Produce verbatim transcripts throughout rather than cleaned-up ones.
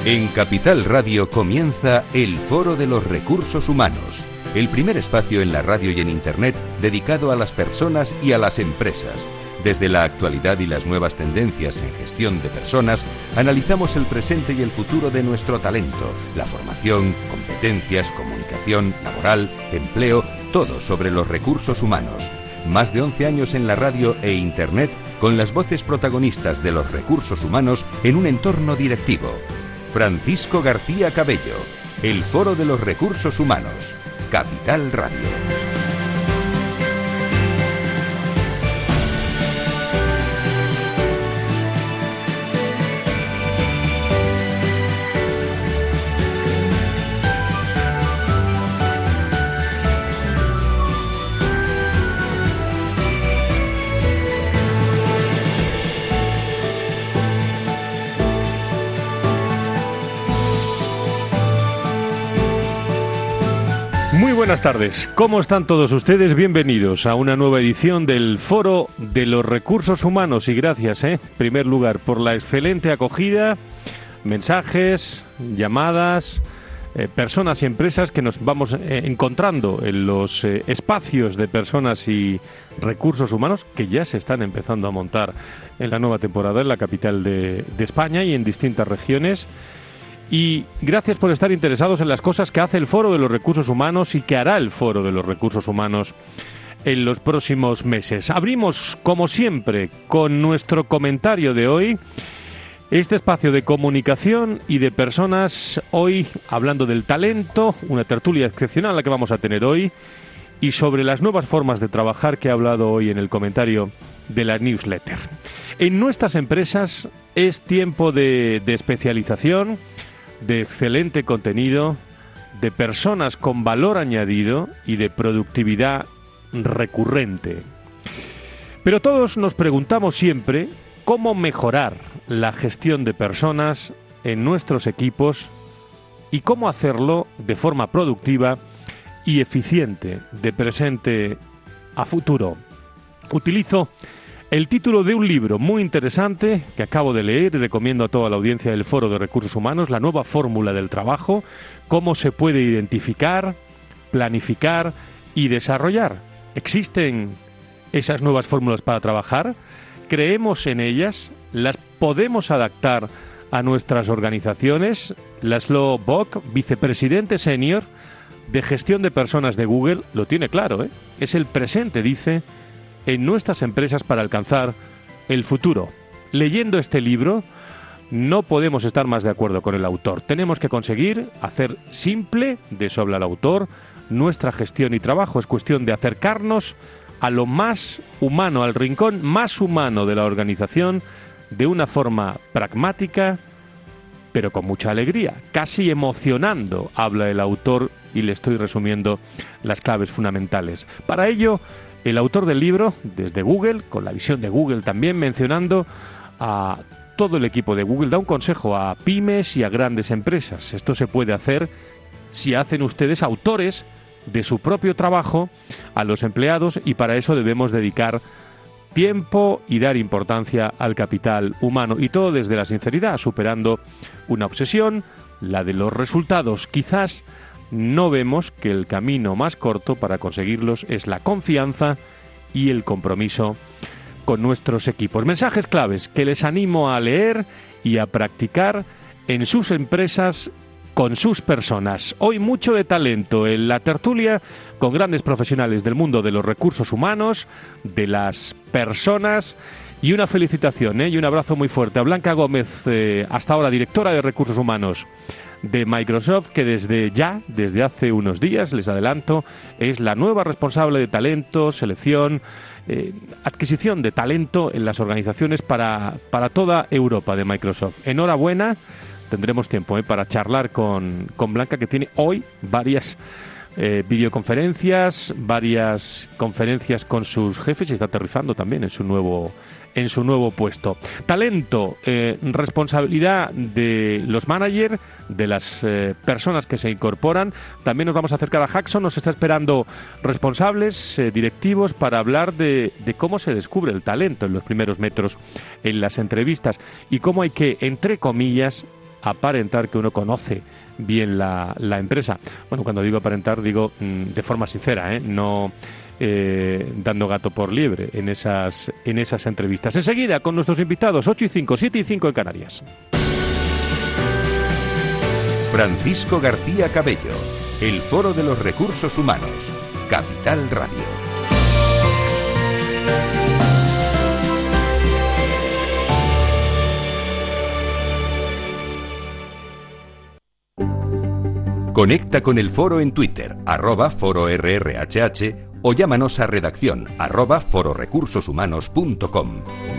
En Capital Radio comienza el Foro de los Recursos Humanos, el primer espacio en la radio y en Internet dedicado a las personas y a las empresas. Desde la actualidad y las nuevas tendencias en gestión de personas, analizamos el presente y el futuro de nuestro talento, la formación, competencias, comunicación, laboral, empleo, todo sobre los recursos humanos. Más de once años en la radio e Internet con las voces protagonistas de los recursos humanos en un entorno directivo. Francisco García Cabello, el Foro de los Recursos Humanos, Capital Radio. Muy buenas tardes, ¿cómo están todos ustedes? Bienvenidos a una nueva edición del Foro de los Recursos Humanos y gracias, ¿eh? en primer lugar, por la excelente acogida, mensajes, llamadas, eh, personas y empresas que nos vamos eh, encontrando en los eh, espacios de personas y recursos humanos que ya se están empezando a montar en la nueva temporada en la capital de, de España y en distintas regiones. Y gracias por estar interesados en las cosas que hace el Foro de los Recursos Humanos y que hará el Foro de los Recursos Humanos en los próximos meses. Abrimos, como siempre, con nuestro comentario de hoy, este espacio de comunicación y de personas, hoy hablando del talento, una tertulia excepcional la que vamos a tener hoy, y sobre las nuevas formas de trabajar que he hablado hoy en el comentario de la newsletter. En nuestras empresas es tiempo de, de especialización, de excelente contenido, de personas con valor añadido y de productividad recurrente. Pero todos nos preguntamos siempre cómo mejorar la gestión de personas en nuestros equipos y cómo hacerlo de forma productiva y eficiente, de presente a futuro. Utilizo el título de un libro muy interesante que acabo de leer y recomiendo a toda la audiencia del Foro de Recursos Humanos, La nueva fórmula del trabajo, cómo se puede identificar, planificar y desarrollar. ¿Existen esas nuevas fórmulas para trabajar? ¿Creemos en ellas? ¿Las podemos adaptar a nuestras organizaciones? Laszlo Bock, vicepresidente senior de gestión de personas de Google, lo tiene claro, ¿eh? Es el presente, dice, en nuestras empresas para alcanzar el futuro. Leyendo este libro, no podemos estar más de acuerdo con el autor. Tenemos que conseguir hacer simple, de eso habla el autor, nuestra gestión y trabajo. Es cuestión de acercarnos a lo más humano, al rincón más humano de la organización, de una forma pragmática, pero con mucha alegría, casi emocionando, habla el autor, y le estoy resumiendo las claves fundamentales. Para ello, el autor del libro, desde Google, con la visión de Google también, mencionando a todo el equipo de Google, da un consejo a pymes y a grandes empresas. Esto se puede hacer si hacen ustedes autores de su propio trabajo a los empleados y para eso debemos dedicar tiempo y dar importancia al capital humano y todo desde la sinceridad, superando una obsesión, la de los resultados. Quizás no vemos que el camino más corto para conseguirlos es la confianza y el compromiso con nuestros equipos. Mensajes claves que les animo a leer y a practicar en sus empresas con sus personas. Hoy mucho de talento en la tertulia con grandes profesionales del mundo de los recursos humanos, de las personas, y una felicitación ¿eh? y un abrazo muy fuerte a Blanca Gómez, eh, hasta ahora directora de Recursos Humanos de Microsoft, que desde ya, desde hace unos días, les adelanto, es la nueva responsable de talento, selección, eh, adquisición de talento en las organizaciones para, para toda Europa de Microsoft. Enhorabuena, tendremos tiempo eh, para charlar con, con Blanca, que tiene hoy varias eh, videoconferencias, varias conferencias con sus jefes y está aterrizando también en su nuevo en su nuevo puesto. Talento, eh, responsabilidad de los managers, de las eh, personas que se incorporan. También nos vamos a acercar a Hackson, nos está esperando responsables, eh, directivos, para hablar de, de cómo se descubre el talento en los primeros metros en las entrevistas y cómo hay que, entre comillas, aparentar que uno conoce bien la, la empresa. Bueno, cuando digo aparentar, digo mmm, de forma sincera, ¿eh? No eh, dando gato por liebre en esas, en esas entrevistas. Enseguida, con nuestros invitados, ocho y cinco, siete y cinco en Canarias. Francisco García Cabello, el Foro de los Recursos Humanos, Capital Radio. Conecta con el foro en Twitter, arroba foro R R H H, o llámanos a redacción, arroba fororecursoshumanos punto com.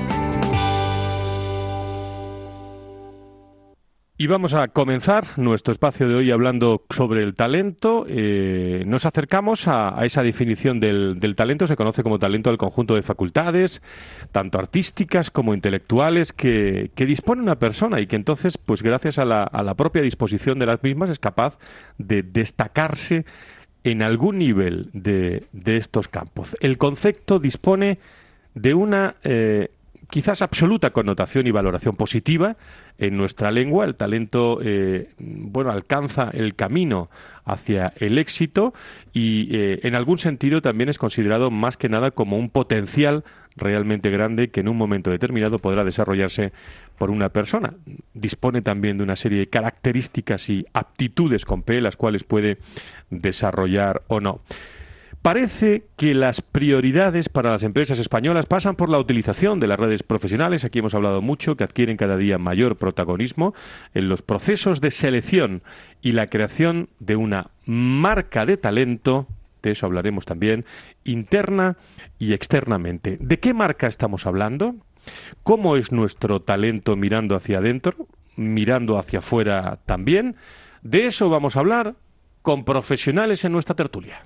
Y vamos a comenzar nuestro espacio de hoy hablando sobre el talento. Eh, nos acercamos a, a esa definición del, del talento. Se conoce como talento al conjunto de facultades, tanto artísticas como intelectuales, que, que dispone una persona y que entonces, pues gracias a la, a la propia disposición de las mismas, es capaz de destacarse en algún nivel de, de estos campos. El concepto dispone de una eh, quizás absoluta connotación y valoración positiva en nuestra lengua. El talento eh, bueno, alcanza el camino hacia el éxito y eh, en algún sentido también es considerado más que nada como un potencial realmente grande que en un momento determinado podrá desarrollarse por una persona. Dispone también de una serie de características y aptitudes con P, las cuales puede desarrollar o no. Parece que las prioridades para las empresas españolas pasan por la utilización de las redes profesionales, aquí hemos hablado mucho, que adquieren cada día mayor protagonismo en los procesos de selección y la creación de una marca de talento, de eso hablaremos también, interna y externamente. ¿De qué marca estamos hablando? ¿Cómo es nuestro talento mirando hacia adentro, mirando hacia afuera también? De eso vamos a hablar con profesionales en nuestra tertulia.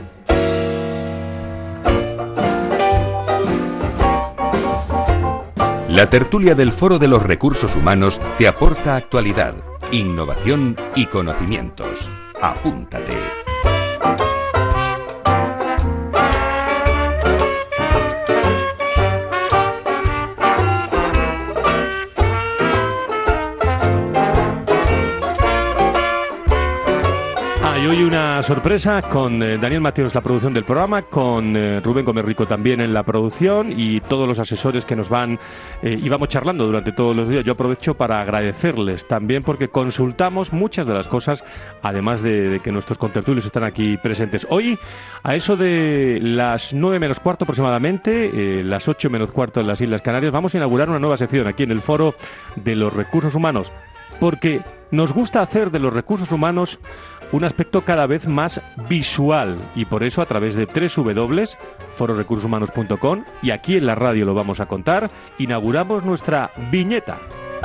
La tertulia del Foro de los Recursos Humanos te aporta actualidad, innovación y conocimientos. Apúntate. Y hoy una sorpresa con eh, Daniel Mateos, la producción del programa, con eh, Rubén Gómez Rico también en la producción y todos los asesores que nos van eh, y vamos charlando durante todos los días. Yo aprovecho para agradecerles también porque consultamos muchas de las cosas, además de, de que nuestros contertulios están aquí presentes. Hoy, a eso de las nueve menos cuarto aproximadamente, eh, las ocho menos cuarto en las Islas Canarias, vamos a inaugurar una nueva sección aquí en el Foro de los Recursos Humanos, porque nos gusta hacer de los recursos humanos un aspecto cada vez más visual y por eso a través de doble u doble u doble u punto foro recursos humanos punto com y aquí en la radio lo vamos a contar, inauguramos nuestra viñeta.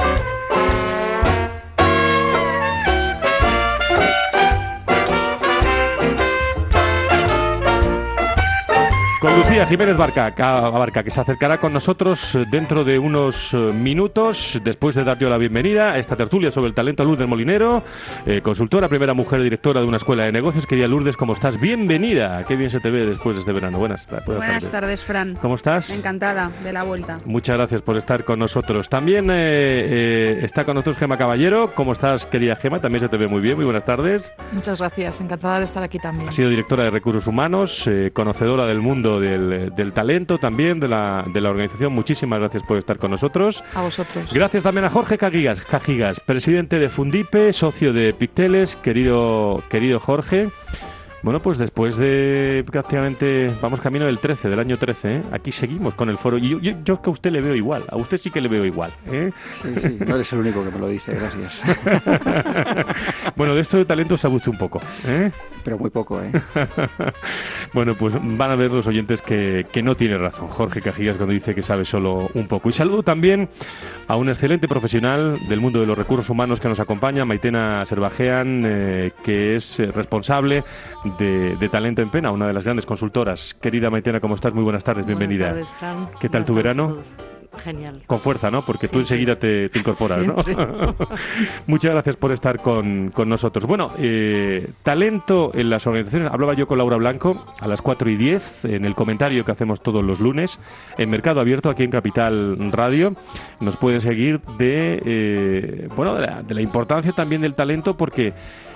Con Lucía Jiménez Barca, Barca, que se acercará con nosotros dentro de unos minutos, después de dar yo la bienvenida a esta tertulia sobre el talento a Lourdes Molinero, eh, consultora, primera mujer directora de una escuela de negocios. Querida Lourdes, ¿cómo estás? Bienvenida. Qué bien se te ve después de este verano. Buenas, buenas, buenas tardes. tardes, Fran. ¿Cómo estás? Encantada de la vuelta. Muchas gracias por estar con nosotros. También eh, eh, está con nosotros Gema Caballero. ¿Cómo estás, querida Gema? También se te ve muy bien. Muy buenas tardes. Muchas gracias. Encantada de estar aquí también. Ha sido directora de Recursos Humanos, eh, conocedora del mundo Del, del talento también, de la, de la organización. Muchísimas gracias por estar con nosotros. A vosotros. Gracias también a Jorge Cajigas, Cajigas, presidente de Fundipe, socio de Picteles. Querido, querido Jorge, bueno, pues después de prácticamente, vamos camino del trece, del año trece, ¿eh? Aquí seguimos con el foro. Y yo, yo, yo que a usted le veo igual, a usted sí que le veo igual, ¿eh? Sí, sí, no eres el único que me lo dice, gracias. Bueno, de esto de talento sabe usted un poco, ¿eh? Pero muy poco, ¿eh? Bueno, pues van a ver los oyentes que, que no tiene razón Jorge Cajigas cuando dice que sabe solo un poco. Y saludo también a un excelente profesional del mundo de los recursos humanos que nos acompaña, Maitena Serbajean, eh, que es responsable de, de Talento en Pena, una de las grandes consultoras. Querida Maitena, ¿cómo estás? Muy buenas tardes, bienvenida. Buenas tardes, Fran. ¿Qué tal buenas tu verano? Genial. Con fuerza, ¿no? Porque tú Siempre. enseguida te, te incorporas, Siempre. ¿no? Muchas gracias por estar con, con nosotros. Bueno, eh, talento en las organizaciones. Hablaba yo con Laura Blanco a las cuatro y diez en el comentario que hacemos todos los lunes en Mercado Abierto, aquí en Capital Radio. Nos pueden seguir de, eh, bueno, de la, de la importancia también del talento, porque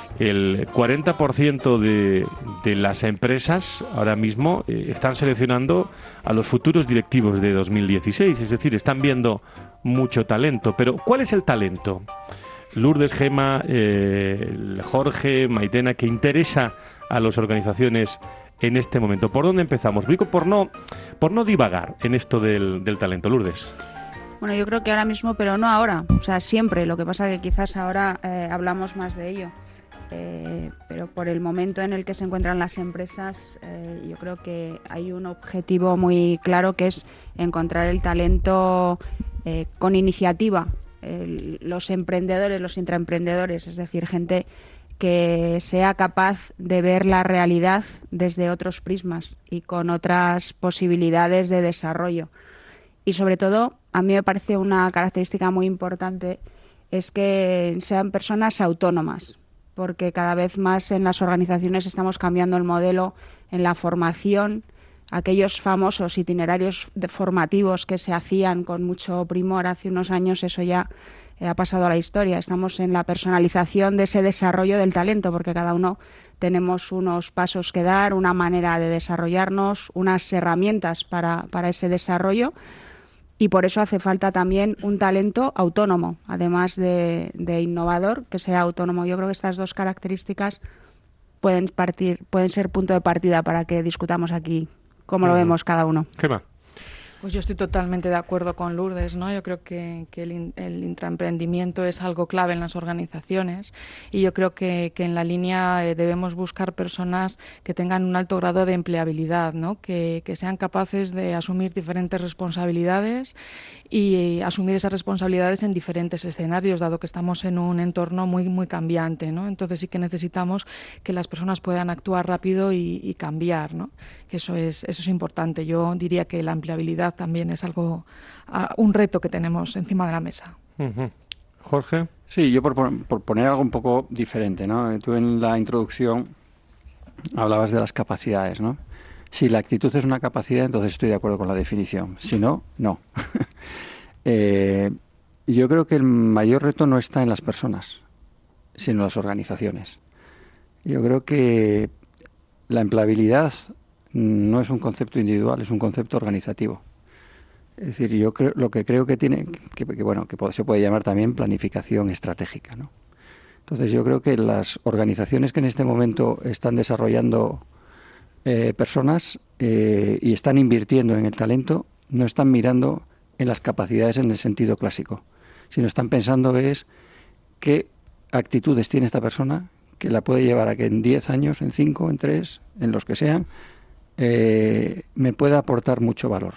el cuarenta por ciento de, de las empresas ahora mismo eh, están seleccionando a los futuros directivos de dos mil dieciséis, es decir, están viendo mucho talento. Pero ¿cuál es el talento? Lourdes, Gema, eh, Jorge, Maitena, que interesa a las organizaciones en este momento. ¿Por dónde empezamos? Digo, por no, por no divagar en esto del, del talento. Lourdes. Bueno, yo creo que ahora mismo, pero no ahora, o sea, siempre. Lo que pasa que quizás ahora eh, hablamos más de ello. Eh, pero por el momento en el que se encuentran las empresas, eh, yo creo que hay un objetivo muy claro, que es encontrar el talento eh, con iniciativa, el, los emprendedores, los intraemprendedores, es decir, gente que sea capaz de ver la realidad desde otros prismas y con otras posibilidades de desarrollo. Y sobre todo, a mí me parece una característica muy importante, es que sean personas autónomas, porque cada vez más en las organizaciones estamos cambiando el modelo en la formación. Aquellos famosos itinerarios de formativos que se hacían con mucho primor hace unos años, eso ya eh, ha pasado a la historia. Estamos en la personalización de ese desarrollo del talento, porque cada uno tenemos unos pasos que dar, una manera de desarrollarnos, unas herramientas para, para ese desarrollo. Y por eso hace falta también un talento autónomo, además de, de innovador, que sea autónomo. Yo creo que estas dos características pueden partir, pueden ser punto de partida para que discutamos aquí cómo uh-huh. lo vemos cada uno. ¿Qué va? Pues yo estoy totalmente de acuerdo con Lourdes, ¿no? Yo creo que, que el, el intraemprendimiento es algo clave en las organizaciones, y yo creo que, que en la línea eh, debemos buscar personas que tengan un alto grado de empleabilidad, ¿no? Que, que sean capaces de asumir diferentes responsabilidades y eh, asumir esas responsabilidades en diferentes escenarios, dado que estamos en un entorno muy muy cambiante, ¿no? Entonces sí que necesitamos que las personas puedan actuar rápido y, y cambiar, ¿no? Que eso es eso es importante. Yo diría que la empleabilidad también es algo, un reto que tenemos encima de la mesa. Uh-huh. Jorge. Sí, yo por, por poner algo un poco diferente, ¿no? Tú en la introducción hablabas de las capacidades, ¿no? Si la actitud es una capacidad, entonces estoy de acuerdo con la definición. Si no, no. eh, yo creo que el mayor reto no está en las personas, sino en las organizaciones. Yo creo que la empleabilidad no es un concepto individual, es un concepto organizativo. Es decir, yo creo, lo que creo que tiene, que, que bueno, que se puede llamar también planificación estratégica, ¿no? Entonces yo creo que las organizaciones que en este momento están desarrollando eh, personas eh, y están invirtiendo en el talento, no están mirando en las capacidades en el sentido clásico, sino están pensando es qué actitudes tiene esta persona que la puede llevar a que en diez años, en cinco, en tres, en los que sean, eh, me pueda aportar mucho valor.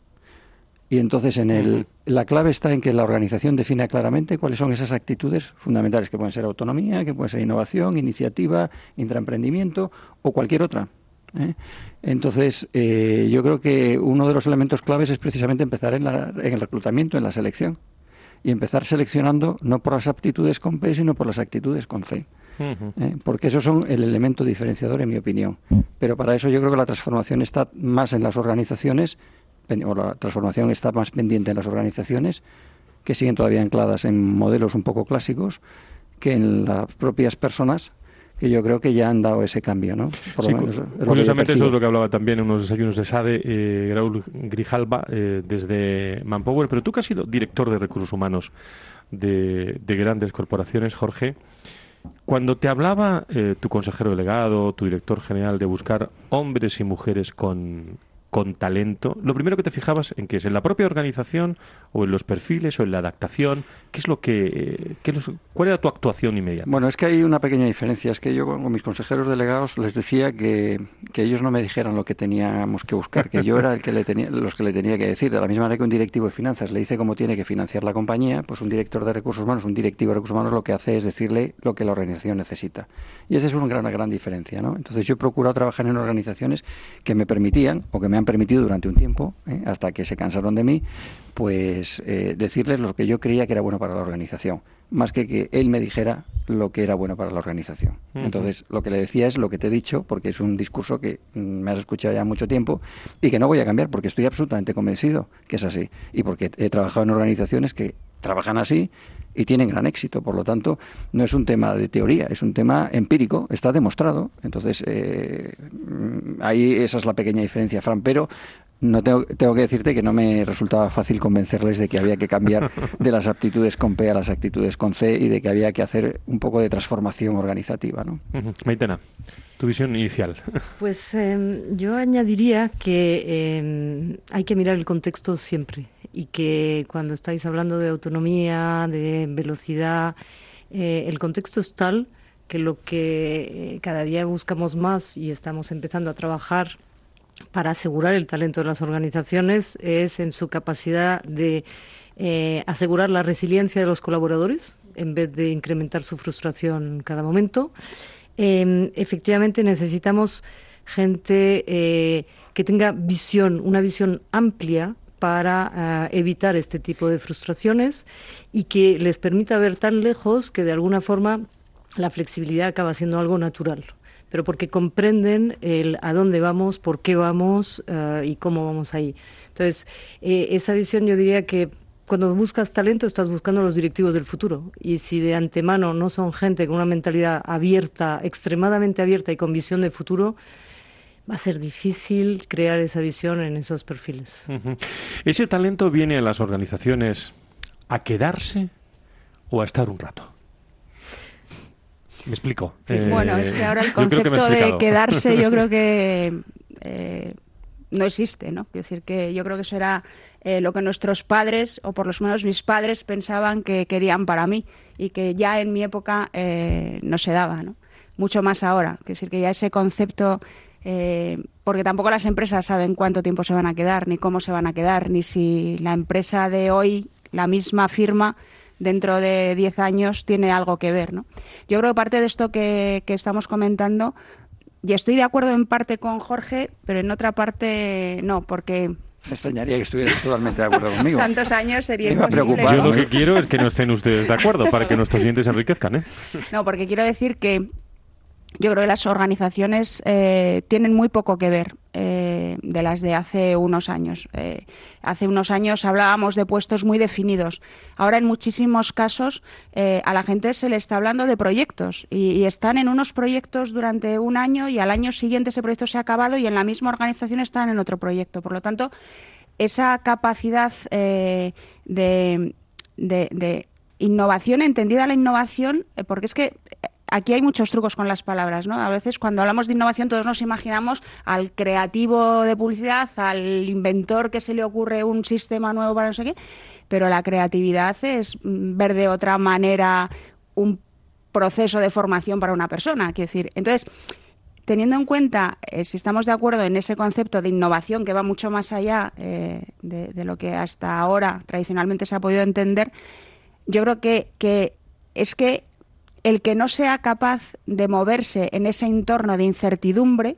Y entonces en el, la clave está en que la organización defina claramente cuáles son esas actitudes fundamentales, que pueden ser autonomía, que pueden ser innovación, iniciativa, intraemprendimiento o cualquier otra, ¿eh? Entonces eh, yo creo que uno de los elementos claves es precisamente empezar en, la, en el reclutamiento, en la selección, y empezar seleccionando no por las aptitudes con P, sino por las actitudes con C. Uh-huh. ¿eh? Porque esos son el elemento diferenciador, en mi opinión. Pero para eso yo creo que la transformación está más en las organizaciones, o la transformación está más pendiente en las organizaciones, que siguen todavía ancladas en modelos un poco clásicos, que en las propias personas, que yo creo que ya han dado ese cambio, ¿no? Por sí, lo menos, curiosamente eso es lo que hablaba también en unos desayunos de SADE, eh, Raúl Grijalba, eh, desde Manpower. Pero tú que has sido director de recursos humanos de, de grandes corporaciones, Jorge, cuando te hablaba eh, tu consejero delegado, tu director general, de buscar hombres y mujeres con, con talento, lo primero que te fijabas en qué es, en la propia organización o en los perfiles o en la adaptación, ¿qué es lo que, qué es, cuál era tu actuación inmediata? Bueno, es que hay una pequeña diferencia, es que yo con mis consejeros delegados les decía que, que ellos no me dijeran lo que teníamos que buscar, que yo era el que le tenía, los que le tenía que decir. De la misma manera que un directivo de finanzas le dice cómo tiene que financiar la compañía, pues un director de recursos humanos, un directivo de recursos humanos lo que hace es decirle lo que la organización necesita. Y esa es una gran, gran diferencia, ¿no? Entonces yo he procurado trabajar en organizaciones que me permitían o que me han permitido durante un tiempo, ¿eh? hasta que se cansaron de mí, pues eh, decirles lo que yo creía que era bueno para la organización, más que que él me dijera lo que era bueno para la organización. Uh-huh. Entonces, lo que le decía es lo que te he dicho, porque es un discurso que me has escuchado ya mucho tiempo y que no voy a cambiar, porque estoy absolutamente convencido que es así. Y porque he trabajado en organizaciones que trabajan así y tienen gran éxito. Por lo tanto, no es un tema de teoría, es un tema empírico, está demostrado. Entonces, eh, ahí esa es la pequeña diferencia, Fran, pero no tengo, tengo que decirte que no me resultaba fácil convencerles de que había que cambiar de las aptitudes con P a las aptitudes con C y de que había que hacer un poco de transformación organizativa, ¿no? Uh-huh. Maitena, tu visión inicial. Pues eh, yo añadiría que eh, hay que mirar el contexto siempre y que cuando estáis hablando de autonomía, de velocidad, eh, el contexto es tal que lo que eh, cada día buscamos más y estamos empezando a trabajar para asegurar el talento de las organizaciones es en su capacidad de eh, asegurar la resiliencia de los colaboradores en vez de incrementar su frustración cada momento. Eh, efectivamente necesitamos gente eh, que tenga visión, una visión amplia para uh, evitar este tipo de frustraciones y que les permita ver tan lejos que de alguna forma la flexibilidad acaba siendo algo natural, pero porque comprenden el a dónde vamos, por qué vamos uh, y cómo vamos ahí. Entonces, eh, esa visión yo diría que cuando buscas talento estás buscando a los directivos del futuro, y si de antemano no son gente con una mentalidad abierta, extremadamente abierta y con visión de futuro, va a ser difícil crear esa visión en esos perfiles. Uh-huh. ¿Ese talento viene a las organizaciones a quedarse o a estar un rato? Me explico. Sí, eh, bueno, es que ahora el concepto que de quedarse yo creo que eh, no existe, ¿no? Quiero decir que yo creo que eso era eh, lo que nuestros padres, o por lo menos mis padres, pensaban que querían para mí y que ya en mi época eh, no se daba, ¿no? Mucho más ahora. Quiero decir que ya ese concepto, eh, porque tampoco las empresas saben cuánto tiempo se van a quedar, ni cómo se van a quedar, ni si la empresa de hoy, la misma firma, dentro de diez años tiene algo que ver, ¿no? Yo creo que parte de esto que, que estamos comentando, y estoy de acuerdo en parte con Jorge, pero en otra parte no, porque... Me extrañaría que estuvieras totalmente de acuerdo conmigo. Tantos años sería Me imposible. Yo lo que quiero es que no estén ustedes de acuerdo para que nuestros oyentes se enriquezcan, ¿eh? No, porque quiero decir que yo creo que las organizaciones eh, tienen muy poco que ver eh, de las de hace unos años. Eh, hace unos años hablábamos de puestos muy definidos. Ahora, en muchísimos casos, eh, a la gente se le está hablando de proyectos y, y están en unos proyectos durante un año y al año siguiente ese proyecto se ha acabado y en la misma organización están en otro proyecto. Por lo tanto, esa capacidad eh, de, de, de innovación, entendida la innovación, eh, porque es que... Aquí hay muchos trucos con las palabras, ¿no? A veces cuando hablamos de innovación todos nos imaginamos al creativo de publicidad, al inventor que se le ocurre un sistema nuevo para no sé qué, pero la creatividad es ver de otra manera un proceso de formación para una persona, quiero decir. Entonces, teniendo en cuenta, eh, si estamos de acuerdo en ese concepto de innovación que va mucho más allá eh, de, de lo que hasta ahora tradicionalmente se ha podido entender, yo creo que, que es que el que no sea capaz de moverse en ese entorno de incertidumbre,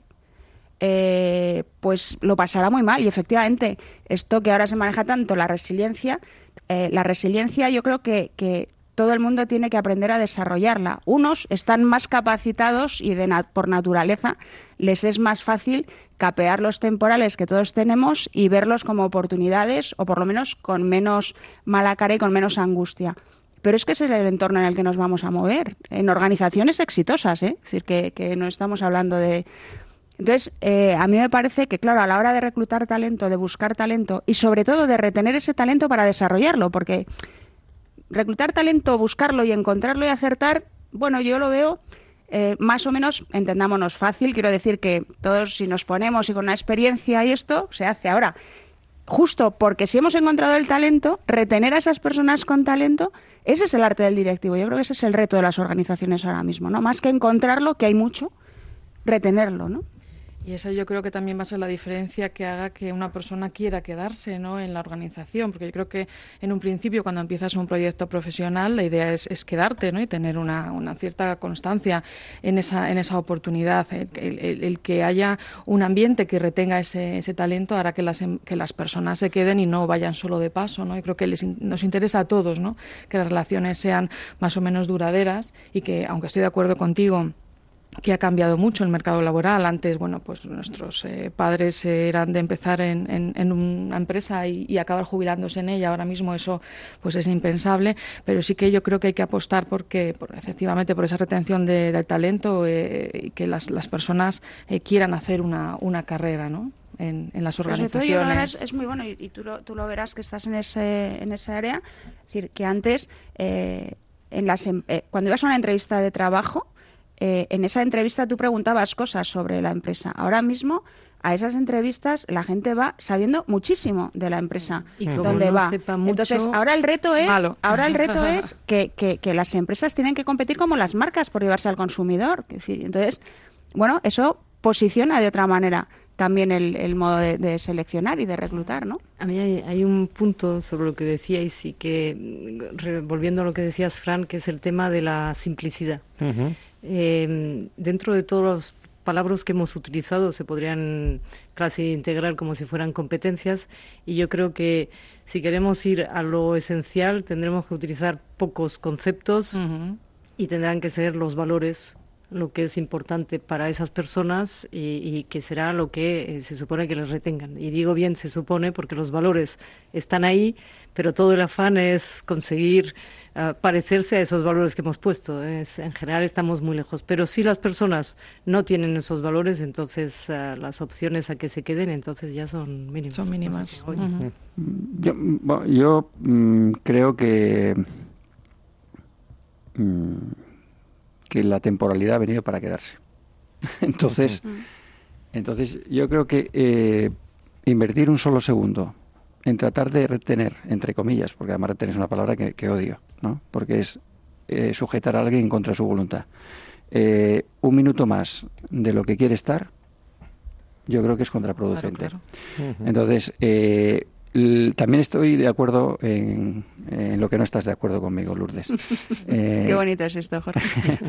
eh, pues lo pasará muy mal. Y efectivamente, esto que ahora se maneja tanto, la resiliencia, eh, la resiliencia yo creo que, que todo el mundo tiene que aprender a desarrollarla. Unos están más capacitados y de na- por naturaleza les es más fácil capear los temporales que todos tenemos y verlos como oportunidades, o por lo menos con menos mala cara y con menos angustia. Pero es que ese es el entorno en el que nos vamos a mover, en organizaciones exitosas, ¿eh? Es decir, que, que no estamos hablando de... Entonces, eh, a mí me parece que, claro, a la hora de reclutar talento, de buscar talento y sobre todo de retener ese talento para desarrollarlo, porque reclutar talento, buscarlo y encontrarlo y acertar, bueno, yo lo veo eh, más o menos, entendámonos, fácil. Quiero decir que todos, si nos ponemos y con una experiencia y esto, se hace ahora. Justo porque si hemos encontrado el talento, retener a esas personas con talento, ese es el arte del directivo. Yo creo que ese es el reto de las organizaciones ahora mismo, ¿no? Más que encontrarlo, que hay mucho, retenerlo, ¿no? Y esa yo creo que también va a ser la diferencia que haga que una persona quiera quedarse, ¿no?, en la organización, porque yo creo que en un principio cuando empiezas un proyecto profesional la idea es, es quedarte, ¿no?, y tener una, una cierta constancia en esa, en esa oportunidad. El, el, el que haya un ambiente que retenga ese, ese talento hará que las, que las personas se queden y no vayan solo de paso, ¿no? Y creo que les, nos interesa a todos, ¿no?, que las relaciones sean más o menos duraderas y que, aunque estoy de acuerdo contigo que ha cambiado mucho el mercado laboral. Antes, bueno, pues nuestros eh, padres eran de empezar en, en, en una empresa y, y acabar jubilándose en ella. Ahora mismo eso pues es impensable, pero sí que yo creo que hay que apostar porque, por, efectivamente, por esa retención de, de talento eh, y que las, las personas eh, quieran hacer una, una carrera, ¿no?, en, en las organizaciones. Pero sobre todo, es, es muy bueno y, y tú, lo, tú lo verás que estás en ese en esa área. Es decir, que antes, eh, en las, eh, cuando ibas a una entrevista de trabajo, Eh, en esa entrevista tú preguntabas cosas sobre la empresa. Ahora mismo a esas entrevistas la gente va sabiendo muchísimo de la empresa y como donde no va. Sepa mucho, entonces ahora el reto es malo. ahora el reto es que, que, que las empresas tienen que competir como las marcas por llevarse al consumidor. Es decir, entonces, bueno, eso posiciona de otra manera también el, el modo de, de seleccionar y de reclutar, ¿no? A mí hay, hay un punto sobre lo que decíais y que, re, volviendo a lo que decías, Fran, que es el tema de la simplicidad. Uh-huh. Eh, dentro de todos los palabras que hemos utilizado se podrían casi integrar como si fueran competencias y yo creo que si queremos ir a lo esencial tendremos que utilizar pocos conceptos uh-huh. y tendrán que ser los valores lo que es importante para esas personas y, y que será lo que eh, se supone que les retengan. Y digo bien se supone porque los valores están ahí, pero todo el afán es conseguir uh, parecerse a esos valores que hemos puesto. Es, en general estamos muy lejos. Pero si las personas no tienen esos valores, entonces uh, las opciones a que se queden entonces ya son mínimas. Son mínimas. O sea, uh-huh. Yo, bueno, yo mmm, creo que... Mmm, que la temporalidad ha venido para quedarse. entonces, uh-huh. entonces yo creo que eh, invertir un solo segundo en tratar de retener, entre comillas, porque además retener es una palabra que, que odio, ¿no? Porque es eh, sujetar a alguien contra su voluntad. Eh, un minuto más de lo que quiere estar, yo creo que es contraproducente. Claro, claro. Uh-huh. Entonces, eh, l- también estoy de acuerdo en, en lo que no estás de acuerdo conmigo, Lourdes. Eh, Qué bonito es esto, Jorge.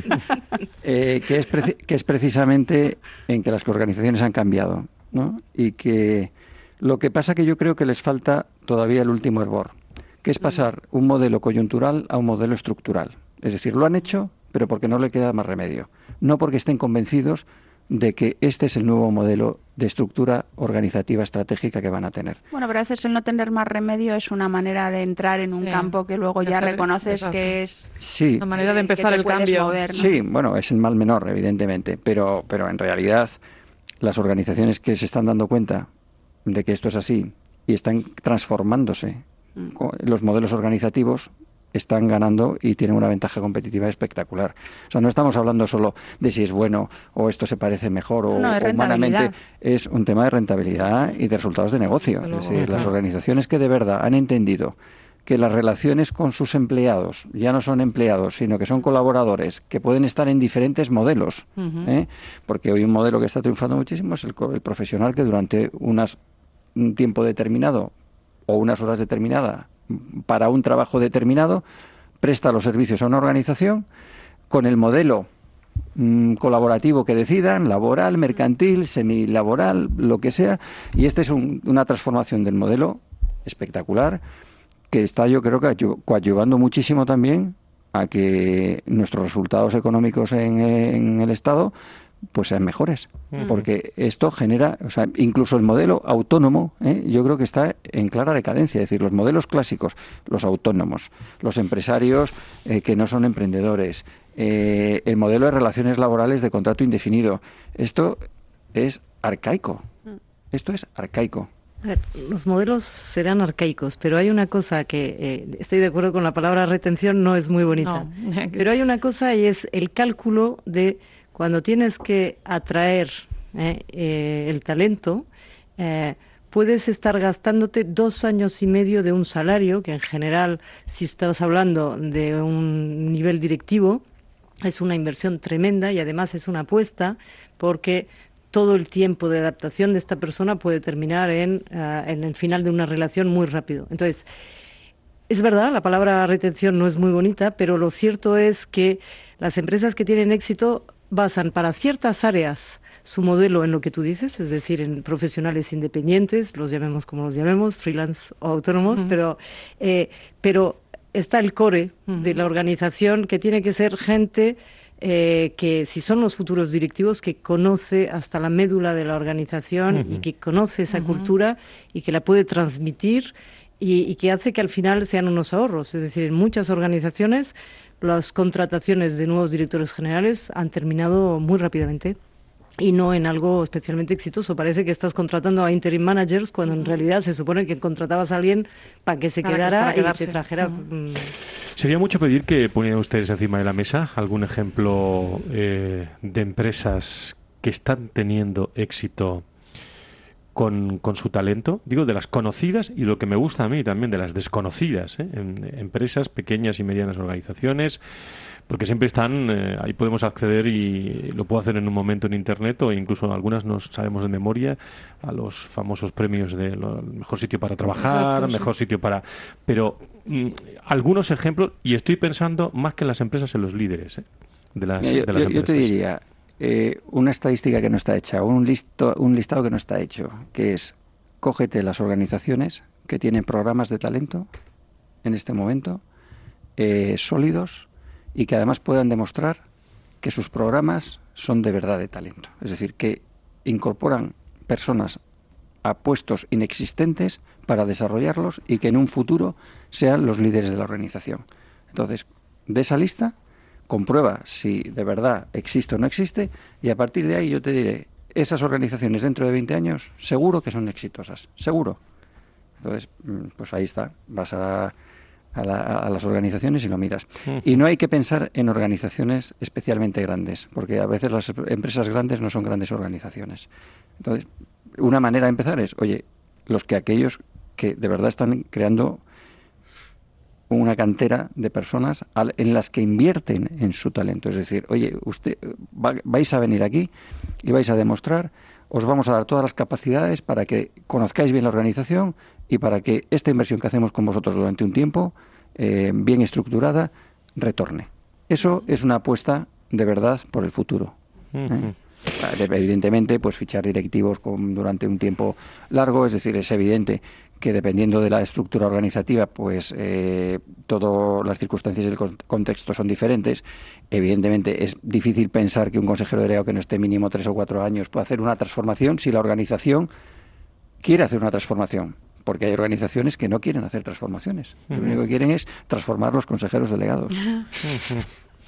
eh, que, es preci- que es precisamente en que las organizaciones han cambiado, ¿no? Y que lo que pasa que yo creo que les falta todavía el último hervor, que es pasar un modelo coyuntural a un modelo estructural. Es decir, lo han hecho, pero porque no le queda más remedio. No porque estén convencidos de que este es el nuevo modelo de estructura organizativa estratégica que van a tener. Bueno, pero a veces el no tener más remedio es una manera de entrar en un sí. campo que luego ya hacer, reconoces exacto. que es sí. una manera de empezar el cambio. Mover, ¿no? Sí, bueno, es el mal menor, evidentemente, pero, pero en realidad las organizaciones que se están dando cuenta de que esto es así y están transformándose, mm. los modelos organizativos están ganando y tienen una ventaja competitiva espectacular. O sea, no estamos hablando solo de si es bueno o esto se parece mejor o, no, o humanamente. Es un tema de rentabilidad y de resultados de negocio. Es decir, las organizaciones que de verdad han entendido que las relaciones con sus empleados ya no son empleados, sino que son colaboradores que pueden estar en diferentes modelos. Uh-huh. ¿eh? Porque hoy un modelo que está triunfando muchísimo es el, el profesional que durante unas, un tiempo determinado o unas horas determinadas para un trabajo determinado, presta los servicios a una organización con el modelo mmm, colaborativo que decidan, laboral, mercantil, semilaboral, lo que sea, y esta es un, una transformación del modelo espectacular que está, yo creo que coadyuvando muchísimo también a que nuestros resultados económicos en, en el Estado pues sean mejores, uh-huh. porque esto genera, o sea, incluso el modelo autónomo, ¿eh? yo creo que está en clara decadencia, es decir, los modelos clásicos, los autónomos, los empresarios eh, que no son emprendedores, eh, el modelo de relaciones laborales de contrato indefinido, esto es arcaico, esto es arcaico. A ver, los modelos serán arcaicos, pero hay una cosa que, eh, estoy de acuerdo con la palabra retención, no es muy bonita, no. pero hay una cosa y es el cálculo de cuando tienes que atraer eh, eh, el talento, eh, puedes estar gastándote dos años y medio de un salario, que en general, si estás hablando de un nivel directivo, es una inversión tremenda y además es una apuesta porque todo el tiempo de adaptación de esta persona puede terminar en, uh, en el final de una relación muy rápido. Entonces, es verdad, la palabra retención no es muy bonita, pero lo cierto es que las empresas que tienen éxito basan para ciertas áreas su modelo en lo que tú dices, es decir, en profesionales independientes, los llamemos como los llamemos, freelance o autónomos, uh-huh. pero, eh, pero está el core uh-huh. de la organización, que tiene que ser gente eh, que, si son los futuros directivos, que conoce hasta la médula de la organización uh-huh. y que conoce esa uh-huh. cultura y que la puede transmitir y, y que hace que al final sean unos ahorros. Es decir, en muchas organizaciones las contrataciones de nuevos directores generales han terminado muy rápidamente y no en algo especialmente exitoso. Parece que estás contratando a interim managers cuando en realidad se supone que contratabas a alguien para que se para quedara que, y te trajera. Uh-huh. Sería mucho pedir que ponieran ustedes encima de la mesa algún ejemplo eh, de empresas que están teniendo éxito con, con su talento, digo, de las conocidas y lo que me gusta a mí también de las desconocidas, ¿eh? en, en empresas, pequeñas y medianas organizaciones, porque siempre están, eh, ahí podemos acceder y lo puedo hacer en un momento en Internet o incluso algunas nos sabemos de memoria a los famosos premios de lo, mejor sitio para trabajar, Exacto, mejor sí. sitio para... Pero mm, algunos ejemplos, y estoy pensando más que en las empresas, en los líderes ¿eh? de las, yo, de las yo, empresas. Yo te diría... Eh, una estadística que no está hecha, un, listo, un listado que no está hecho, que es, cógete las organizaciones que tienen programas de talento en este momento, eh, sólidos, y que además puedan demostrar que sus programas son de verdad de talento. Es decir, que incorporan personas a puestos inexistentes para desarrollarlos y que en un futuro sean los líderes de la organización. Entonces, de esa lista... comprueba si de verdad existe o no existe y a partir de ahí yo te diré, esas organizaciones dentro de veinte años seguro que son exitosas, seguro. Entonces, pues ahí está, vas a, a, la, a las organizaciones y lo miras. Uh-huh. Y no hay que pensar en organizaciones especialmente grandes, porque a veces las empresas grandes no son grandes organizaciones. Entonces, una manera de empezar es, oye, los que aquellos que de verdad están creando una cantera de personas en las que invierten en su talento. Es decir, oye, usted va, vais a venir aquí y vais a demostrar, os vamos a dar todas las capacidades para que conozcáis bien la organización y para que esta inversión que hacemos con vosotros durante un tiempo, eh, bien estructurada, retorne. Eso es una apuesta de verdad por el futuro. ¿eh? Evidentemente, pues fichar directivos con, durante un tiempo largo, es decir, es evidente que dependiendo de la estructura organizativa, pues eh, todas las circunstancias y el contexto son diferentes. Evidentemente es difícil pensar que un consejero delegado que no esté mínimo tres o cuatro años pueda hacer una transformación si la organización quiere hacer una transformación, porque hay organizaciones que no quieren hacer transformaciones. Uh-huh. Lo único que quieren es transformar los consejeros delegados. Uh-huh.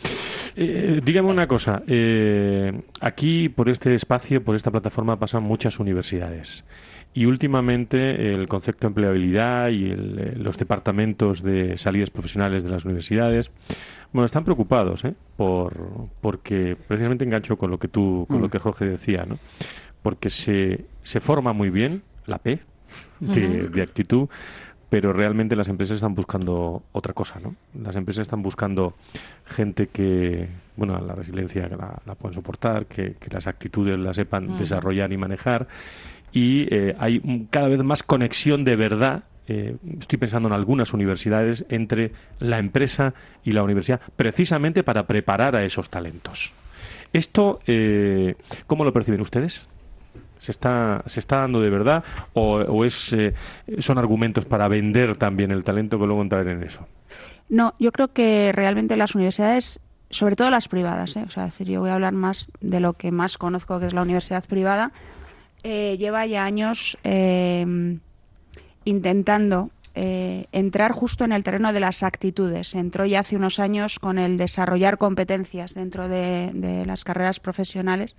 Eh, dígame una cosa, eh, aquí por este espacio, por esta plataforma pasan muchas universidades y últimamente el concepto de empleabilidad y el, los departamentos de salidas profesionales de las universidades, bueno, están preocupados, ¿eh? por porque precisamente engancho con lo que tú, con mm. lo que Jorge decía, ¿no? Porque se se forma muy bien la P de, uh-huh. de actitud, pero realmente las empresas están buscando otra cosa, ¿no? Las empresas están buscando gente que, bueno, la resiliencia que la, la pueden soportar, que, que las actitudes las sepan uh-huh. desarrollar y manejar, y eh, hay un, cada vez más conexión de verdad, eh, estoy pensando en algunas universidades, entre la empresa y la universidad, precisamente para preparar a esos talentos. Esto, eh, ¿cómo lo perciben ustedes? ¿Se está, se está dando de verdad o, o es, eh, son argumentos para vender también el talento, que luego entraré en eso? No, yo creo que realmente las universidades, sobre todo las privadas, ¿eh? o sea, es decir, yo voy a hablar más de lo que más conozco, que es la universidad privada, eh, lleva ya años eh, intentando eh, entrar justo en el terreno de las actitudes. Entró ya hace unos años con el desarrollar competencias dentro de, de las carreras profesionales.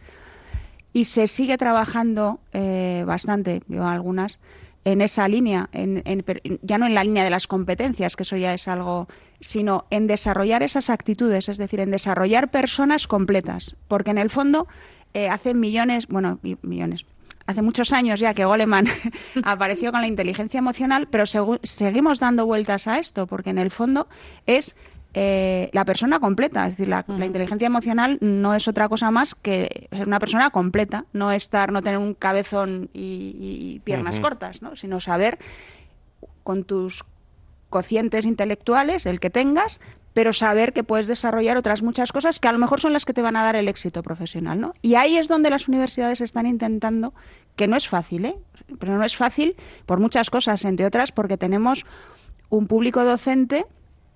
Y se sigue trabajando eh, bastante, yo algunas, en esa línea, en, en, ya no en la línea de las competencias, que eso ya es algo, sino en desarrollar esas actitudes, es decir, en desarrollar personas completas. Porque en el fondo, eh, hace millones, bueno, millones, hace muchos años ya que Goleman apareció con la inteligencia emocional, pero segu- seguimos dando vueltas a esto, porque en el fondo es eh, la persona completa. Es decir, la, uh-huh. la inteligencia emocional no es otra cosa más que ser una persona completa, no estar, no tener un cabezón y, y piernas uh-huh. cortas, ¿no? Sino saber con tus cocientes intelectuales, el que tengas, pero saber que puedes desarrollar otras muchas cosas que a lo mejor son las que te van a dar el éxito profesional, ¿no? Y ahí es donde las universidades están intentando, que no es fácil, ¿eh? Pero no es fácil por muchas cosas, entre otras porque tenemos un público docente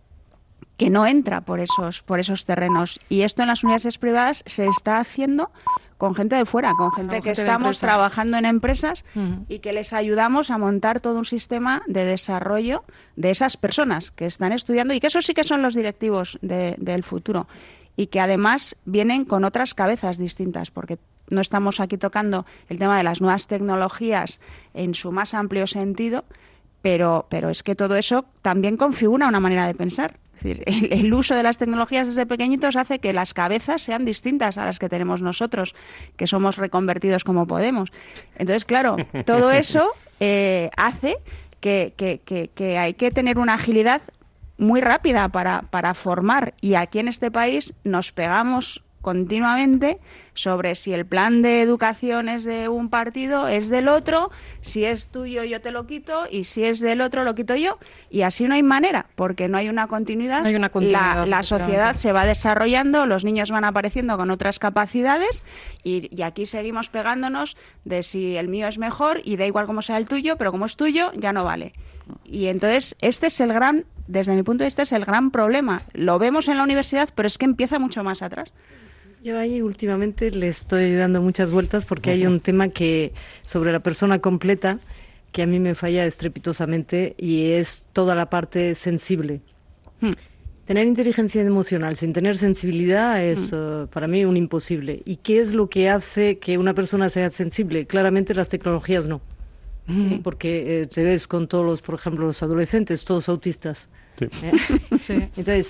que no entra por esos, por esos terrenos. Y esto en las universidades privadas se está haciendo con gente de fuera, con gente con que gente estamos trabajando en empresas uh-huh. y que les ayudamos a montar todo un sistema de desarrollo de esas personas que están estudiando y que esos sí que son los directivos de, del futuro y que además vienen con otras cabezas distintas, porque no estamos aquí tocando el tema de las nuevas tecnologías en su más amplio sentido, pero, pero es que todo eso también configura una manera de pensar. Es decir, el, el uso de las tecnologías desde pequeñitos hace que las cabezas sean distintas a las que tenemos nosotros, que somos reconvertidos como podemos. Entonces, claro, todo eso eh, hace que, que, que, que hay que tener una agilidad muy rápida para, para formar. Y aquí en este país nos pegamos continuamente sobre si el plan de educación es de un partido, es del otro, si es tuyo yo te lo quito y si es del otro lo quito yo, y así no hay manera, porque no hay una continuidad, hay una continuidad la, la sociedad se va desarrollando, los niños van apareciendo con otras capacidades y, y aquí seguimos pegándonos de si el mío es mejor y da igual cómo sea el tuyo, pero como es tuyo ya no vale. Y entonces este es el gran, desde mi punto de vista es el gran problema, lo vemos en la universidad, pero es que empieza mucho más atrás. Yo ahí últimamente le estoy dando muchas vueltas porque hay un tema que sobre la persona completa que a mí me falla estrepitosamente y es toda la parte sensible. Hmm. Tener inteligencia emocional sin tener sensibilidad es hmm. uh, para mí un imposible. ¿Y qué es lo que hace que una persona sea sensible? Claramente las tecnologías no. ¿Sí? Porque eh, te ves con todos los, por ejemplo, los adolescentes, todos autistas. Sí. ¿Eh? Sí. Entonces,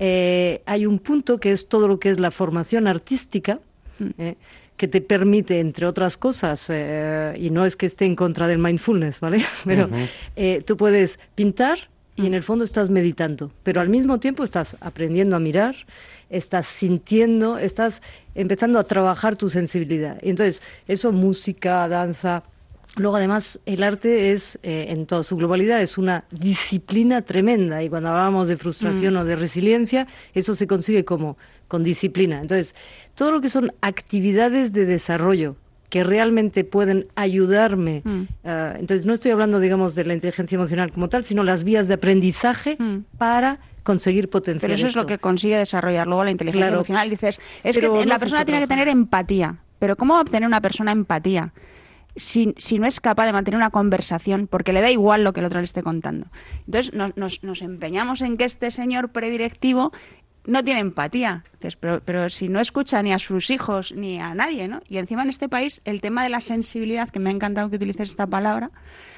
eh, hay un punto que es todo lo que es la formación artística, eh, que te permite, entre otras cosas, eh, y no es que esté en contra del mindfulness, ¿vale? Pero uh-huh. eh, tú puedes pintar y en el fondo estás meditando, pero al mismo tiempo estás aprendiendo a mirar, estás sintiendo, estás empezando a trabajar tu sensibilidad. Y entonces, eso, música, danza. Luego, además, el arte es, eh, en toda su globalidad, es una disciplina tremenda. Y cuando hablamos de frustración mm. o de resiliencia, eso se consigue como con disciplina. Entonces, todo lo que son actividades de desarrollo que realmente pueden ayudarme. Mm. Uh, entonces, no estoy hablando, digamos, de la inteligencia emocional como tal, sino las vías de aprendizaje mm. para conseguir potenciar Pero eso esto. Es lo que consigue desarrollar luego la inteligencia claro. emocional. Dices, es Pero que no la persona tiene que tener empatía. Pero ¿cómo va a obtener una persona empatía? Si, si no es capaz de mantener una conversación, porque le da igual lo que el otro le esté contando. Entonces nos, nos, nos empeñamos en que este señor predirectivo no tiene empatía, Entonces, pero, pero si no escucha ni a sus hijos ni a nadie, ¿no? Y encima en este país el tema de la sensibilidad, que me ha encantado que utilices esta palabra,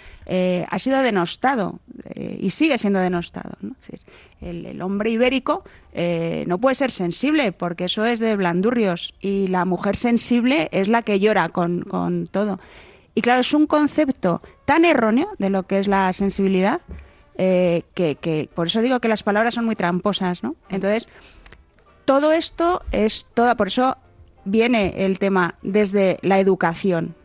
eh, ha sido denostado eh, y sigue siendo denostado, ¿no? Es decir, el, el hombre ibérico eh, no puede ser sensible porque eso es de blandurrios y la mujer sensible es la que llora con, con todo. Y claro, es un concepto tan erróneo de lo que es la sensibilidad eh, que, que por eso digo que las palabras son muy tramposas, ¿no? Entonces, todo esto es toda, por eso viene el tema desde la educación.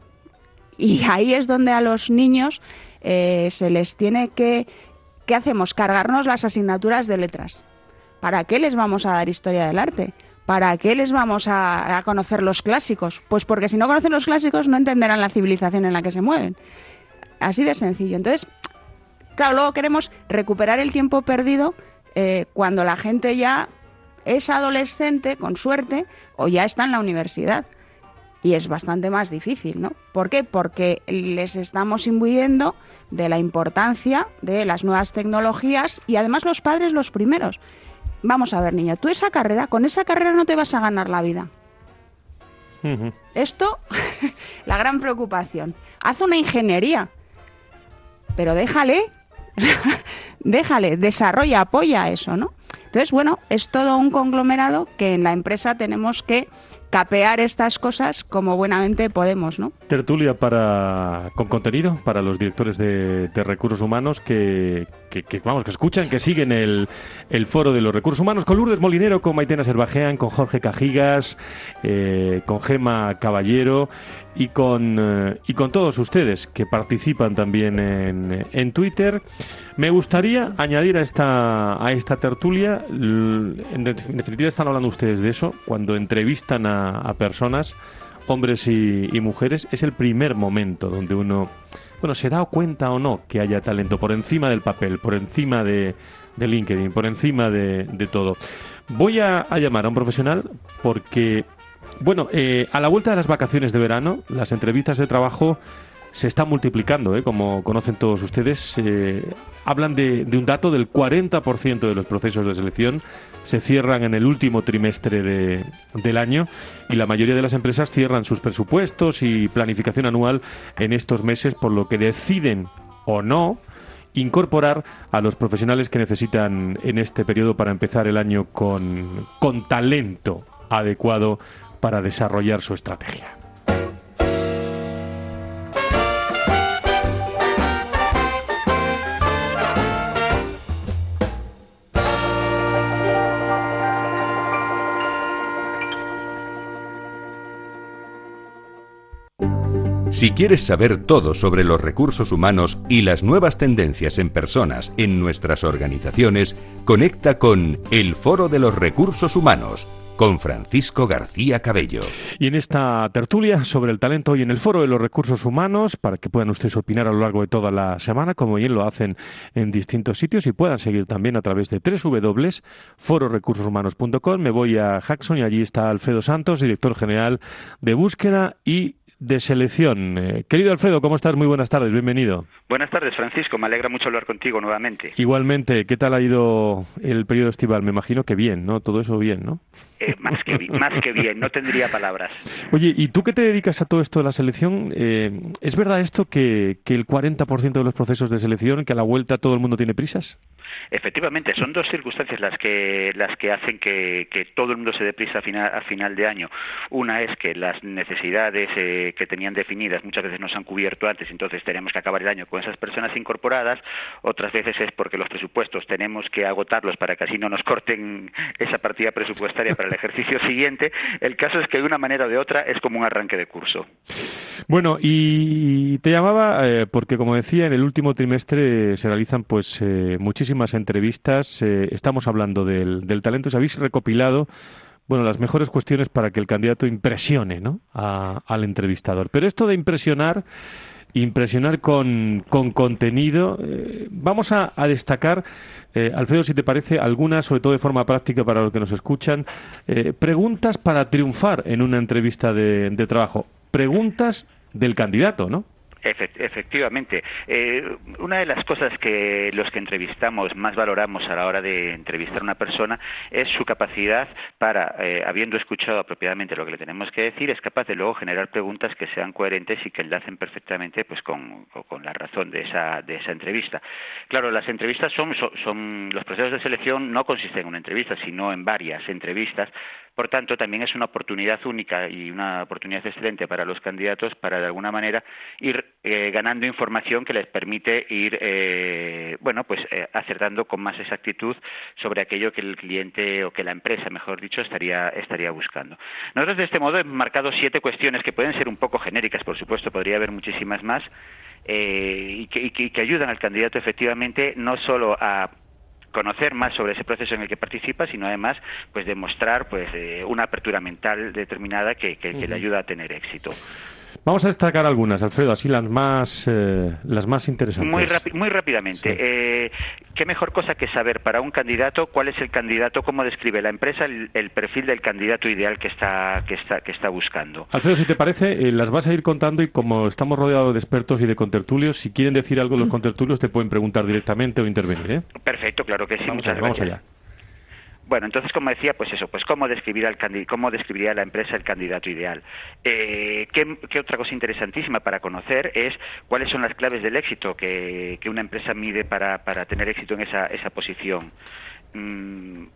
Y ahí es donde a los niños eh, se les tiene que... ¿Qué hacemos? Cargarnos las asignaturas de letras. ¿Para qué les vamos a dar historia del arte? ¿Para qué les vamos a, a conocer los clásicos? Pues porque si no conocen los clásicos no entenderán la civilización en la que se mueven. Así de sencillo. Entonces, claro, luego queremos recuperar el tiempo perdido eh, cuando la gente ya es adolescente, con suerte, o ya está en la universidad. Y es bastante más difícil, ¿no? ¿Por qué? Porque les estamos imbuyendo de la importancia de las nuevas tecnologías y además los padres los primeros. Vamos a ver, niño, tú esa carrera, con esa carrera no te vas a ganar la vida. Uh-huh. Esto, la gran preocupación. Haz una ingeniería, pero déjale, déjale, desarrolla, apoya eso, ¿no? Entonces, bueno, es todo un conglomerado que en la empresa tenemos que capear estas cosas como buenamente podemos, ¿no? Tertulia para con contenido para los directores de, de recursos humanos que, que, que vamos que escuchan, que siguen el, el foro de los recursos humanos, con Lourdes Molinero, con Maitena Serbajean, con Jorge Cajigas, eh, con Gema Caballero y con eh, y con todos ustedes que participan también en, en Twitter. Me gustaría añadir a esta a esta tertulia, en definitiva están hablando ustedes de eso, cuando entrevistan a, a personas, hombres y, y mujeres, es el primer momento donde uno, bueno, se da cuenta o no que haya talento por encima del papel, por encima de, de LinkedIn, por encima de, de todo. Voy a, a llamar a un profesional porque, bueno, eh, a la vuelta de las vacaciones de verano, las entrevistas de trabajo se están multiplicando, ¿eh? Como conocen todos ustedes. Eh, hablan de, de un dato del cuarenta por ciento de los procesos de selección se cierran en el último trimestre de, del año, y la mayoría de las empresas cierran sus presupuestos y planificación anual en estos meses, por lo que deciden o no incorporar a los profesionales que necesitan en este periodo para empezar el año con, con talento adecuado para desarrollar su estrategia. Si quieres saber todo sobre los recursos humanos y las nuevas tendencias en personas en nuestras organizaciones, conecta con El Foro de los Recursos Humanos, con Francisco García Cabello. Y en esta tertulia sobre el talento y en el Foro de los Recursos Humanos, para que puedan ustedes opinar a lo largo de toda la semana, como bien lo hacen en distintos sitios, y puedan seguir también a través de doble u doble u doble u punto foro recursos humanos punto com. Me voy a Jackson y allí está Alfredo Santos, director general de búsqueda y de selección. Eh, querido Alfredo, ¿cómo estás? Muy buenas tardes, bienvenido. Buenas tardes, Francisco, me alegra mucho hablar contigo nuevamente. Igualmente, ¿qué tal ha ido el periodo estival? Me imagino que bien, ¿no? Todo eso bien, ¿no? Eh, más que bien, más que bien, no tendría palabras. Oye, ¿y tú qué te dedicas a todo esto de la selección? Eh, ¿Es verdad esto que, que el cuarenta por ciento de los procesos de selección, que a la vuelta todo el mundo tiene prisas? Efectivamente, son dos circunstancias las que las que hacen que, que todo el mundo se dé prisa a final, a final de año. Una es que las necesidades eh, que tenían definidas muchas veces no se han cubierto antes, entonces tenemos que acabar el año con esas personas incorporadas. Otras veces es porque los presupuestos tenemos que agotarlos para que así no nos corten esa partida presupuestaria para el ejercicio siguiente. El caso es que de una manera o de otra es como un arranque de curso. Bueno, y te llamaba eh, porque, como decía, en el último trimestre se realizan pues eh, muchísimas entrevistas. Eh, estamos hablando del, del talento. Os habéis recopilado, bueno, las mejores cuestiones para que el candidato impresione, ¿no?, a, al entrevistador. Pero esto de impresionar, impresionar con, con contenido, eh, vamos a, a destacar, eh, Alfredo, si te parece, algunas, sobre todo de forma práctica para los que nos escuchan, eh, preguntas para triunfar en una entrevista de, de trabajo. Preguntas del candidato, ¿no? Efectivamente. Eh, una de las cosas que los que entrevistamos más valoramos a la hora de entrevistar a una persona es su capacidad para, eh, habiendo escuchado apropiadamente lo que le tenemos que decir, es capaz de luego generar preguntas que sean coherentes y que enlacen perfectamente pues con, con la razón de esa de esa entrevista. Claro, las entrevistas son, son, son los procesos de selección no consisten en una entrevista, sino en varias entrevistas. Por tanto, también es una oportunidad única y una oportunidad excelente para los candidatos para, de alguna manera, ir eh, ganando información que les permite ir, eh, bueno, pues eh, acertando con más exactitud sobre aquello que el cliente o que la empresa, mejor dicho, estaría estaría buscando. Nosotros, de este modo, hemos marcado siete cuestiones que pueden ser un poco genéricas, por supuesto, podría haber muchísimas más, eh, y, que, y, que, y que ayudan al candidato, efectivamente, no solo a conocer más sobre ese proceso en el que participa, sino además pues demostrar pues eh, una apertura mental determinada que, que, que le ayuda a tener éxito. Vamos a destacar algunas, Alfredo, así las más eh, las más interesantes. Muy, rapi- muy rápidamente. Sí. Eh, ¿Qué mejor cosa que saber para un candidato cuál es el candidato, cómo describe la empresa el, el perfil del candidato ideal que está que está que está buscando? Alfredo, si te parece, eh, las vas a ir contando y como estamos rodeados de expertos y de contertulios, si quieren decir algo los contertulios te pueden preguntar directamente o intervenir, ¿eh? Perfecto, claro que sí. Vamos Muchas allá, gracias. vamos allá. Bueno, entonces, como decía, pues eso, pues cómo describir al candi- cómo describiría la empresa el candidato ideal. Eh, ¿qué, qué otra cosa interesantísima para conocer es cuáles son las claves del éxito que, que una empresa mide para, para tener éxito en esa, esa posición? Mm,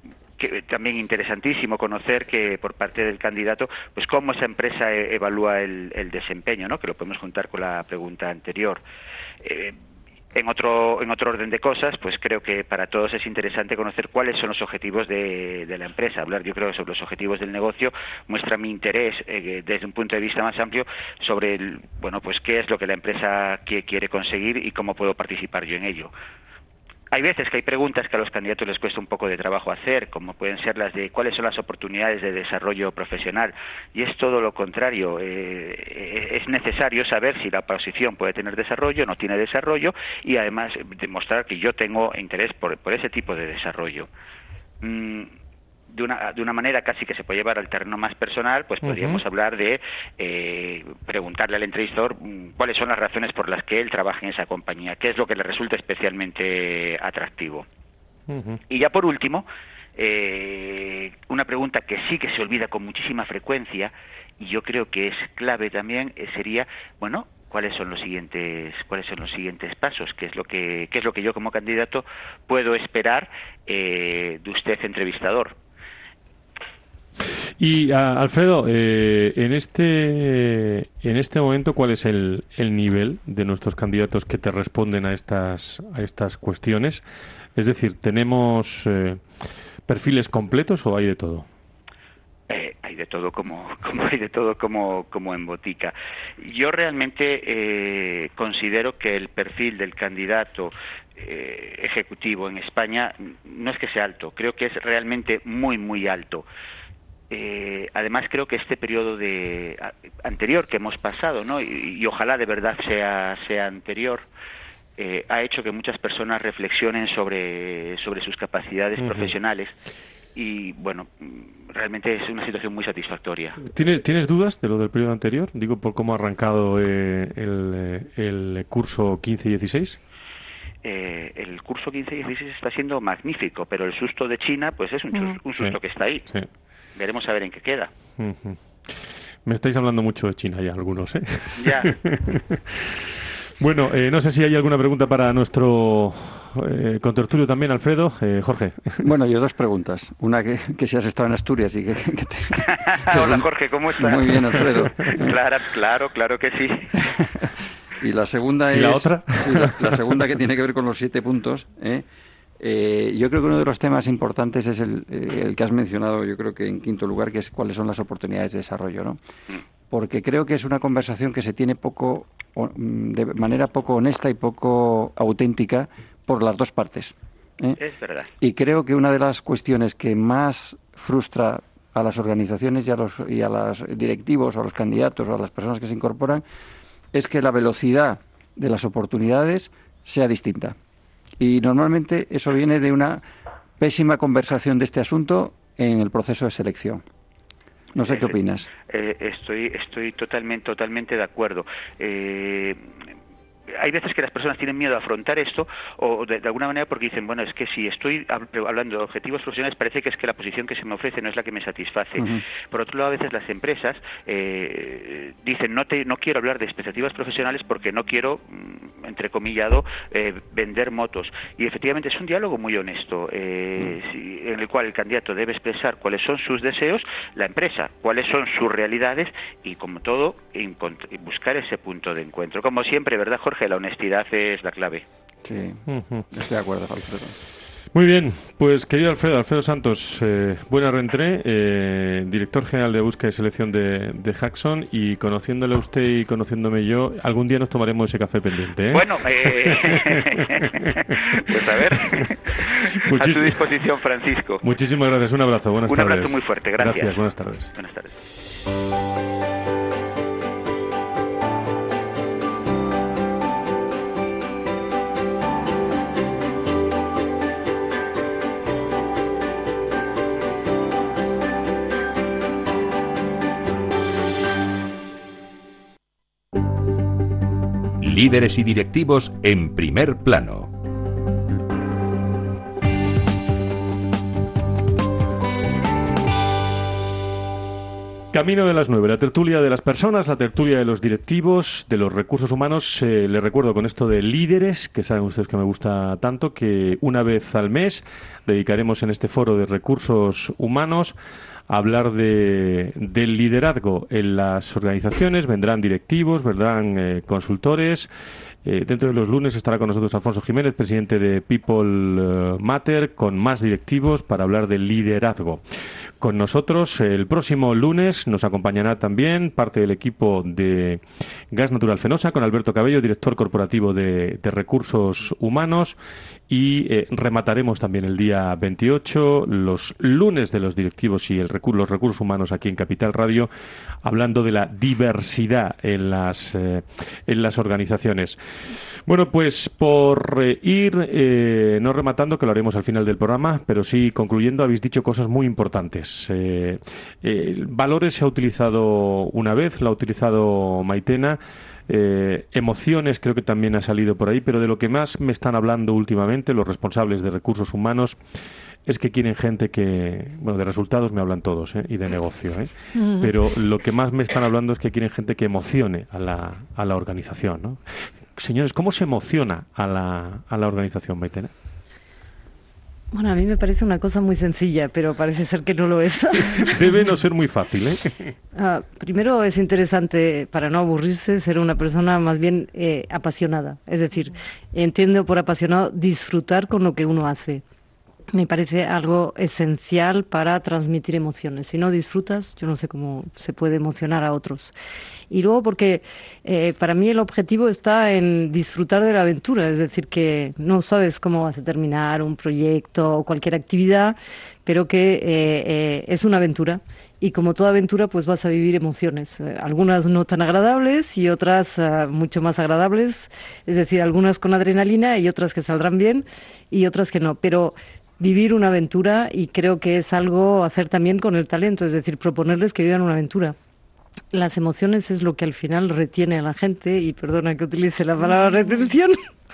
que también interesantísimo conocer que por parte del candidato, pues cómo esa empresa e- evalúa el, el desempeño, ¿no? Que lo podemos juntar con la pregunta anterior. Eh, En otro, en otro orden de cosas, pues creo que para todos es interesante conocer cuáles son los objetivos de, de la empresa. Hablar, yo creo, sobre los objetivos del negocio muestra mi interés eh, desde un punto de vista más amplio sobre, el, bueno, pues qué es lo que la empresa que quiere conseguir y cómo puedo participar yo en ello. Hay veces que hay preguntas que a los candidatos les cuesta un poco de trabajo hacer, como pueden ser las de cuáles son las oportunidades de desarrollo profesional, y es todo lo contrario. Eh, es necesario saber si la posición puede tener desarrollo, no tiene desarrollo, y además demostrar que yo tengo interés por, por ese tipo de desarrollo. Mm, de una, de una manera casi que se puede llevar al terreno más personal, pues podríamos uh-huh. hablar de eh, preguntarle al entrevistador mm, cuáles son las razones por las que él trabaja en esa compañía, qué es lo que le resulta especialmente atractivo. Uh-huh. Y ya por último, eh, una pregunta que sí que se olvida con muchísima frecuencia, y yo creo que es clave también, eh, sería, bueno, cuáles son los siguientes cuáles son los siguientes pasos, qué es lo que qué es lo que yo como candidato puedo esperar eh, de usted entrevistador. Y a, Alfredo, eh, en este en este momento, ¿cuál es el, el nivel de nuestros candidatos que te responden a estas a estas cuestiones? Es decir, ¿tenemos eh, perfiles completos o hay de todo? Eh, hay de todo como, como hay de todo como, como en botica. Yo realmente eh, considero que el perfil del candidato eh, ejecutivo en España no es que sea alto, creo que es realmente muy muy alto. Eh, además creo que este periodo de a, anterior que hemos pasado, ¿no? y, y ojalá de verdad sea sea anterior, eh, ha hecho que muchas personas reflexionen sobre sobre sus capacidades uh-huh. profesionales. Y bueno, realmente es una situación muy satisfactoria. ¿Tienes, ¿Tienes dudas de lo del periodo anterior? Digo, por cómo ha arrancado eh, el, el curso quince dieciséis. Eh, el curso quince dieciséis está siendo magnífico, pero el susto de China, pues es un, uh-huh. un susto sí, que está ahí. Sí. Veremos a ver en qué queda. Uh-huh. Me estáis hablando mucho de China ya, algunos, ¿eh? Ya. Bueno, eh, no sé si hay alguna pregunta para nuestro eh, contertulio también, Alfredo. Eh, Jorge. Bueno, yo dos preguntas. Una, que, que si has estado en Asturias y que... que te... Hola, Jorge, ¿cómo estás? Muy bien, Alfredo. Claro, claro, claro que sí. Y la segunda ¿Y es... la otra? Sí, la, la segunda, que tiene que ver con los siete puntos. ¿eh? Eh, yo creo que uno de los temas importantes es el, el que has mencionado, yo creo que en quinto lugar, que es cuáles son las oportunidades de desarrollo, ¿no? Porque creo que es una conversación que se tiene poco, de manera poco honesta y poco auténtica por las dos partes. ¿eh? Es verdad. Y creo que una de las cuestiones que más frustra a las organizaciones y a los y a los directivos, o a los candidatos, o a las personas que se incorporan, es que la velocidad de las oportunidades sea distinta. Y normalmente eso viene de una pésima conversación de este asunto en el proceso de selección. No sé qué opinas. Eh, estoy, estoy totalmente, totalmente de acuerdo. Eh, hay veces que las personas tienen miedo a afrontar esto, o de, de alguna manera porque dicen, bueno, es que si estoy hablando de objetivos profesionales, parece que es que la posición que se me ofrece no es la que me satisface. Uh-huh. Por otro lado, a veces las empresas eh, dicen, no te, no quiero hablar de expectativas profesionales porque no quiero, entrecomillado, eh, vender motos. Y efectivamente es un diálogo muy honesto, eh, uh-huh. si, en el cual el candidato debe expresar cuáles son sus deseos, la empresa, cuáles son sus realidades, y como todo, buscar ese punto de encuentro. Como siempre, ¿verdad, Jorge? La honestidad es la clave. Sí, uh-huh. Estoy de acuerdo, Alfredo. Muy bien, pues querido Alfredo, Alfredo Santos, eh, buena reentré, eh, director general de búsqueda y selección de, de Hackson, y conociéndole a usted y conociéndome yo, algún día nos tomaremos ese café pendiente, ¿eh? Bueno, eh... pues a ver, Muchis... a tu disposición, Francisco. Muchísimas gracias, un abrazo, buenas un tardes. Un abrazo muy fuerte, gracias. Gracias, buenas tardes. Buenas tardes. Líderes y directivos en primer plano. Camino de las nueve, la tertulia de las personas, la tertulia de los directivos, de los recursos humanos. Eh, les recuerdo con esto de líderes, que saben ustedes que me gusta tanto, que una vez al mes dedicaremos en este foro de recursos humanos a hablar de, del liderazgo en las organizaciones. Vendrán directivos, vendrán eh, consultores. Eh, dentro de los lunes estará con nosotros Alfonso Jiménez, presidente de People Matter, con más directivos para hablar del liderazgo. Con nosotros el próximo lunes nos acompañará también parte del equipo de Gas Natural Fenosa, con Alberto Cabello, director corporativo de, de Recursos Humanos, y eh, remataremos también el día veintiocho los lunes de los directivos y el recu- los recursos humanos aquí en Capital Radio, hablando de la diversidad en las, eh, en las organizaciones. Bueno, pues por eh, ir, eh, no rematando, que lo haremos al final del programa, pero sí concluyendo, habéis dicho cosas muy importantes. Eh, eh, valores se ha utilizado una vez, lo ha utilizado Maitena. Eh, emociones creo que también ha salido por ahí, pero de lo que más me están hablando últimamente los responsables de recursos humanos es que quieren gente que, bueno, de resultados me hablan todos, ¿eh? Y de negocio, ¿eh? Uh-huh. Pero lo que más me están hablando es que quieren gente que emocione a la, a la organización, ¿no? Señores, ¿cómo se emociona a la, a la organización, Maitena? Bueno, a mí me parece una cosa muy sencilla, pero parece ser que no lo es. Debe no ser muy fácil, ¿eh? Uh, primero es interesante, para no aburrirse, ser una persona más bien eh, apasionada. Es decir, entiendo por apasionado disfrutar con lo que uno hace. Me parece algo esencial para transmitir emociones. Si no disfrutas, yo no sé cómo se puede emocionar a otros. Y luego porque eh, para mí el objetivo está en disfrutar de la aventura, es decir, que no sabes cómo vas a terminar un proyecto o cualquier actividad, pero que eh, eh, es una aventura. Y como toda aventura, pues vas a vivir emociones, eh, algunas no tan agradables y otras uh, mucho más agradables, es decir, algunas con adrenalina y otras que saldrán bien y otras que no, pero vivir una aventura, y creo que es algo a hacer también con el talento, es decir, proponerles que vivan una aventura. Las emociones es lo que al final retiene a la gente, y perdona que utilice la palabra retención.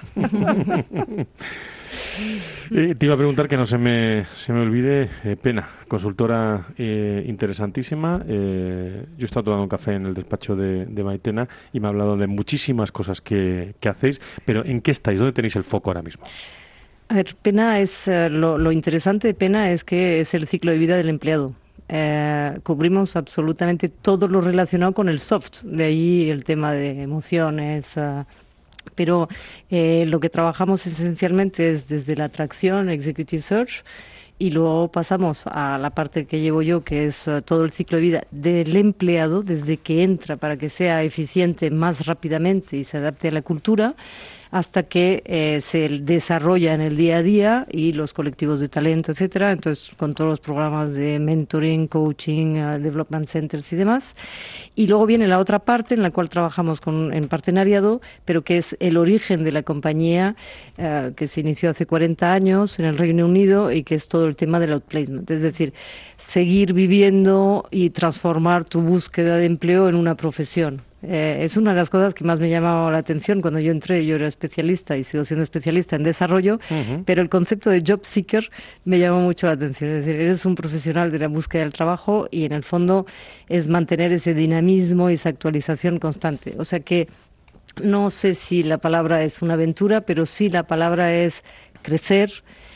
eh, te iba a preguntar, que no se me, se me olvide, eh, Pena, consultora eh, interesantísima. Eh, yo he estado tomando un café en el despacho de, de Maitena y me ha hablado de muchísimas cosas que, que hacéis, pero ¿en qué estáis? ¿Dónde tenéis el foco ahora mismo? A ver, Pena es, uh, lo, lo interesante de Pena es que es el ciclo de vida del empleado. Eh, cubrimos absolutamente todo lo relacionado con el soft, de ahí el tema de emociones, uh, pero eh, lo que trabajamos esencialmente es desde la atracción, Executive Search, y luego pasamos a la parte que llevo yo, que es uh, todo el ciclo de vida del empleado, desde que entra para que sea eficiente más rápidamente y se adapte a la cultura, hasta que eh, se desarrolla en el día a día, y los colectivos de talento, etcétera. Entonces, con todos los programas de mentoring, coaching, uh, development centers y demás. Y luego viene la otra parte en la cual trabajamos con, en partenariado, pero que es el origen de la compañía, uh, que se inició hace cuarenta años en el Reino Unido, y que es todo el tema del outplacement. Es decir, seguir viviendo y transformar tu búsqueda de empleo en una profesión. Eh, es una de las cosas que más me llamaba la atención cuando yo entré. Yo era especialista y sigo siendo especialista en desarrollo, uh-huh. pero el concepto de job seeker me llamó mucho la atención. Es decir, eres un profesional de la búsqueda del trabajo, y en el fondo es mantener ese dinamismo y esa actualización constante. O sea que no sé si la palabra es una aventura, pero sí la palabra es crecer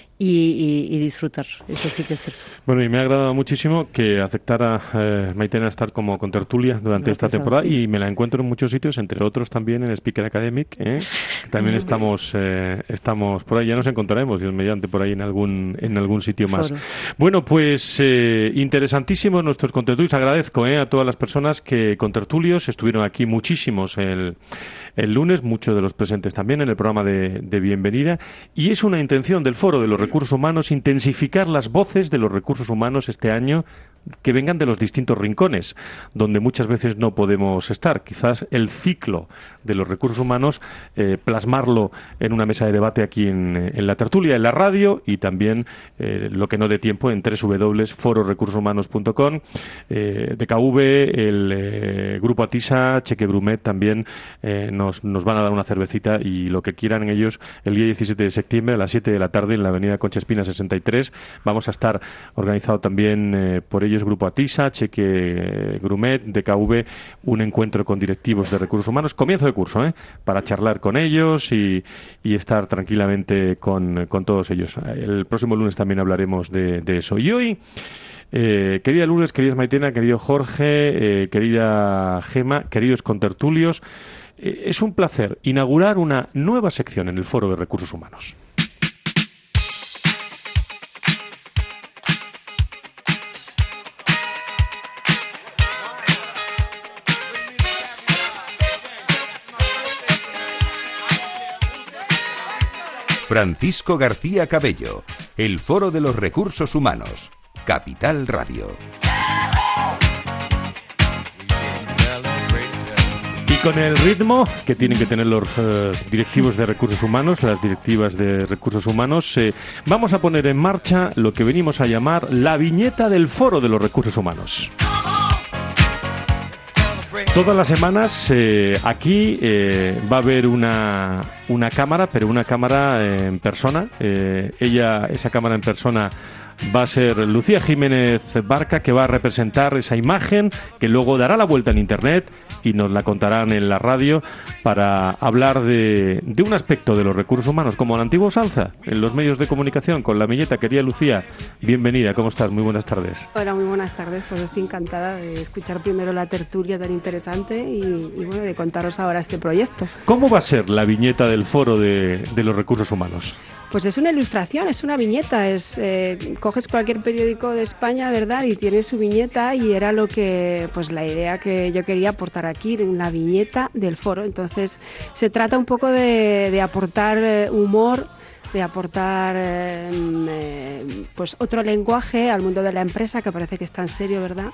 Y, y, y disfrutar, eso sí que es cierto. Bueno, y me ha agradado muchísimo que aceptara eh, Maitena estar como contertulia durante Gracias esta temporada, y me la encuentro en muchos sitios, entre otros también en Speaker Academic, ¿eh? que también estamos eh, estamos por ahí, ya nos encontraremos, Dios mediante, por ahí en algún en algún sitio más. Foro. Bueno, pues eh, interesantísimos nuestros contertulios. Agradezco eh, a todas las personas que contertulios estuvieron aquí, muchísimos el, el lunes, muchos de los presentes también en el programa de, de bienvenida, y es una intención del Foro de los Recursos Humanos intensificar las voces de los recursos humanos este año, que vengan de los distintos rincones donde muchas veces no podemos estar. Quizás el ciclo de los recursos humanos eh, plasmarlo en una mesa de debate aquí en, en la tertulia, en la radio, y también eh, lo que no dé tiempo en doble u doble u doble u punto foro recursos humanos punto com, eh, D K V, el eh, Grupo Atisa, Cheque Brumet también eh, nos, nos van a dar una cervecita y lo que quieran ellos el día diecisiete de septiembre a las siete de la tarde en la avenida Avenida Concha Espina sesenta y tres. Vamos a estar organizado también eh, por ellos Grupo Atisa, Cheque eh, Grumet, D K V, un encuentro con directivos de recursos humanos, comienzo de curso, ¿eh? Para charlar con ellos y, y estar tranquilamente con, con todos ellos. El próximo lunes también hablaremos de, de eso. Y hoy, eh, querida Lourdes, querida Maitena, querido Jorge, eh, querida Gema, queridos contertulios, eh, es un placer inaugurar una nueva sección en el Foro de Recursos Humanos. Francisco García Cabello, el Foro de los Recursos Humanos, Capital Radio. Y con el ritmo que tienen que tener los uh, directivos de recursos humanos, las directivas de recursos humanos, eh, vamos a poner en marcha lo que venimos a llamar la viñeta del Foro de los Recursos Humanos. Todas las semanas eh, aquí eh, va a haber una, una cámara, pero una cámara eh, en persona. Eh, ella, esa cámara en persona va a ser Lucía Jiménez Barca, que va a representar esa imagen que luego dará la vuelta en Internet y nos la contarán en la radio para hablar de, de un aspecto de los recursos humanos, como la antigua usanza en los medios de comunicación, con la viñeta. Querida Lucía, bienvenida, ¿cómo estás? Muy buenas tardes. Hola, muy buenas tardes. Pues estoy encantada de escuchar primero la tertulia tan interesante y, y bueno, de contaros ahora este proyecto. ¿Cómo va a ser la viñeta del Foro de, de los Recursos Humanos? Pues es una ilustración, es una viñeta, es eh, coges cualquier periódico de España, ¿verdad? Y tiene su viñeta y era lo que, pues la idea que yo quería aportar aquí, una viñeta del foro. Entonces se trata un poco de, de aportar eh, humor, de aportar eh, eh, pues otro lenguaje al mundo de la empresa, que parece que es tan serio, ¿verdad?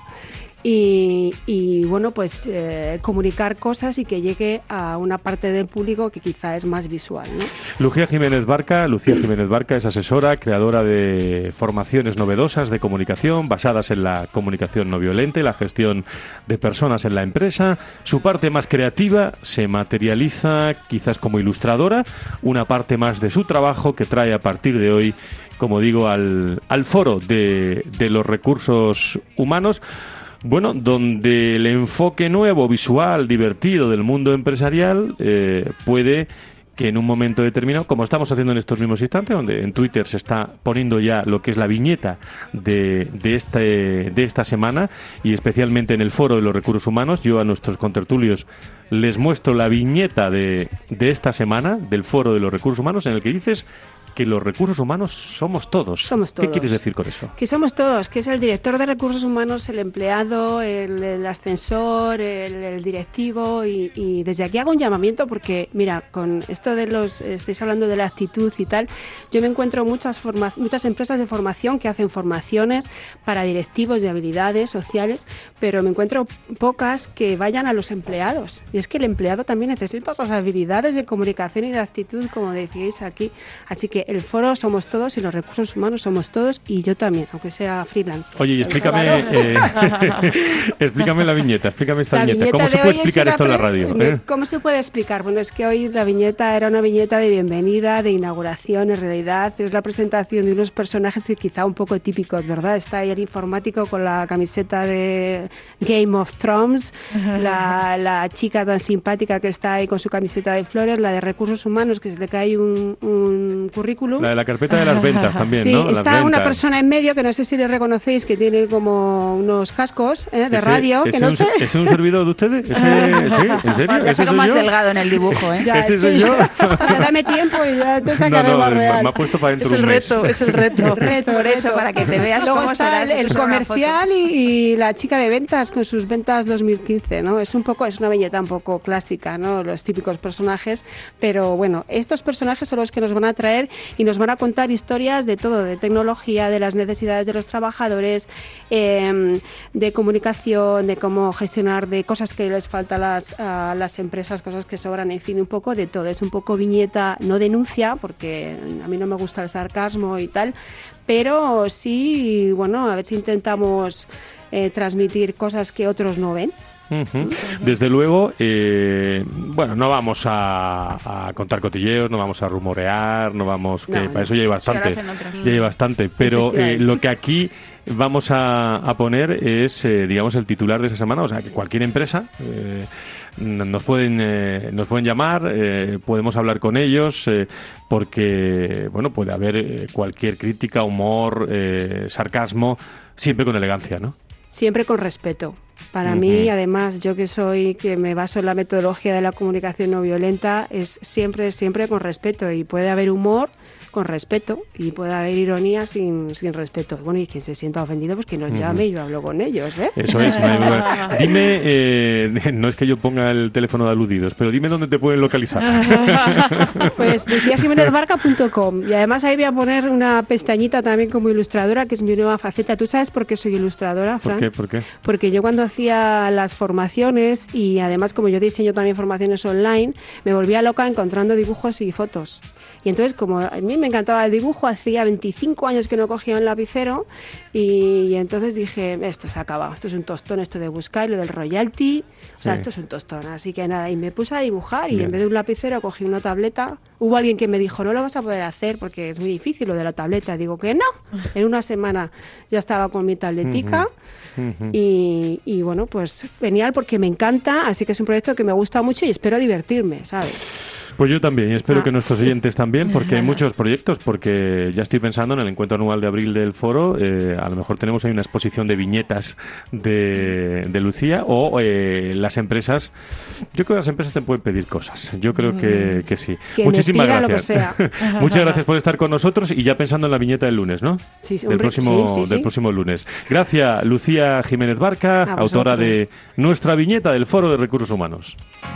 Y, y bueno, pues eh, comunicar cosas y que llegue a una parte del público que quizá es más visual, ¿no? Lucía Jiménez Barca, Lucía Jiménez Barca es asesora, creadora de formaciones novedosas de comunicación basadas en la comunicación no violenta y la gestión de personas en la empresa. Su parte más creativa se materializa quizás como ilustradora, una parte más de su trabajo que trae a partir de hoy, como digo, al, al foro de, de los recursos humanos. Bueno, donde el enfoque nuevo, visual, divertido del mundo empresarial eh, puede que en un momento determinado, como estamos haciendo en estos mismos instantes, donde en Twitter se está poniendo ya lo que es la viñeta de, de, este, de esta semana, y especialmente en el Foro de los Recursos Humanos, yo a nuestros contertulios les muestro la viñeta de, de esta semana del Foro de los Recursos Humanos, en el que dices que los recursos humanos somos todos. Somos todos. ¿Qué quieres decir con eso? Que somos todos, que es el director de recursos humanos, el empleado, el, el ascensor, el, el directivo y, y desde aquí hago un llamamiento porque, mira, con esto de los, estáis hablando de la actitud y tal, yo me encuentro muchas, forma, muchas empresas de formación que hacen formaciones para directivos de habilidades sociales, pero me encuentro pocas que vayan a los empleados. Y es que el empleado también necesita esas habilidades de comunicación y de actitud, como decíais aquí. Así que el foro somos todos y los recursos humanos somos todos y yo también, aunque sea freelance. Oye, y explícame, eh, explícame la viñeta, explícame esta la viñeta. viñeta. ¿Cómo se puede explicar esto en la pre- radio? ¿Eh? ¿Cómo se puede explicar? Bueno, es que hoy la viñeta era una viñeta de bienvenida, de inauguración, en realidad es la presentación de unos personajes que quizá un poco típicos, ¿verdad? Está ahí el informático con la camiseta de Game of Thrones, la, la chica tan simpática que está ahí con su camiseta de flores, la de recursos humanos que se le cae un, un currículum. La de la carpeta de las ventas también, sí, ¿no? Las está ventas. Una persona en medio que no sé si le reconocéis, que tiene como unos cascos ¿eh? de ¿Ese, radio, ese que no un, sé. ¿Es un servidor de ustedes? ¿Ese, ¿Sí? ¿En serio? Bueno, te ¿Ese saco soy más yo? delgado en el dibujo, ¿eh? Ya, ¿Ese es soy que- yo? Ya dame tiempo y ya te No, sacaré no, más me, real. me ha puesto para dentro Es de el un mes. reto, es el reto. Reto, Por eso, reto. para que te veas Luego cómo está serás, el, eso el es una comercial y, y la chica de ventas con sus ventas dos mil quince, ¿no? Es un poco, es una viñeta un poco clásica, ¿no? Los típicos personajes, pero bueno, estos personajes son los que nos van a traer y nos van a contar historias de todo, de tecnología, de las necesidades de los trabajadores, eh, de comunicación, de cómo gestionar, de cosas que les falta a las, a las empresas, cosas que sobran, en fin, un poco de todo. Es un poco viñeta, no denuncia, porque a mí no me gusta el sarcasmo y tal, pero sí, bueno, a ver si intentamos eh, transmitir cosas que otros no ven. Uh-huh. Desde luego, eh, bueno, no vamos a, a contar cotilleos, no vamos a rumorear, no vamos, que no, para no. eso ya hay bastante, ya hay bastante, pero eh, lo que aquí vamos a, a poner es, eh, digamos, el titular de esa semana, o sea, que cualquier empresa eh, nos pueden eh, nos pueden llamar, eh, podemos hablar con ellos, eh, porque, bueno, puede haber eh, cualquier crítica, humor, eh, sarcasmo, siempre con elegancia, ¿no? Siempre con respeto. Para uh-huh. mí, además, yo que soy, que me baso en la metodología de la comunicación no violenta, es siempre, siempre con respeto. Y puede haber humor con respeto y puede haber ironía sin, sin respeto. Bueno, y quien se sienta ofendido, pues que nos llame uh-huh. y yo hablo con ellos, ¿eh? Eso es. Dime, eh, no es que yo ponga el teléfono de aludidos, pero dime dónde te pueden localizar. Pues lucía jiménez barca punto com. Y además ahí voy a poner una pestañita también como ilustradora, que es mi nueva faceta. ¿Tú sabes por qué soy ilustradora, Fran? ¿Por qué? ¿Por qué? Porque yo cuando hacía las formaciones y además como yo diseño también formaciones online, me volvía loca encontrando dibujos y fotos. Y entonces, como a mí me encantaba el dibujo, hacía veinticinco años que no cogía un lapicero y, y entonces dije, esto se ha acabado, esto es un tostón, esto de buscar, lo del royalty, o sea, sí. esto es un tostón. Así que nada, y me puse a dibujar y Bien. en vez de un lapicero cogí una tableta. Hubo alguien que me dijo, no lo vas a poder hacer porque es muy difícil lo de la tableta. Digo que no, en una semana ya estaba con mi tabletica. Uh-huh. Uh-huh. Y, y bueno, pues genial porque me encanta, así que es un proyecto que me gusta mucho y espero divertirme, ¿sabes? Pues yo también, y espero ah. que nuestros oyentes también, porque hay muchos proyectos, porque ya estoy pensando en el encuentro anual de abril del foro, eh, a lo mejor tenemos ahí una exposición de viñetas de, de Lucía, o eh, las empresas, yo creo que las empresas te pueden pedir cosas, yo creo que, que sí. Que Muchísimas gracias. Lo que sea. Muchas gracias por estar con nosotros y ya pensando en la viñeta del lunes, ¿no? Sí, sí, del hombre, próximo, sí, sí, del sí. próximo lunes. Gracias, Lucía Jiménez Barca, autora de nuestra viñeta del Foro de Recursos Humanos.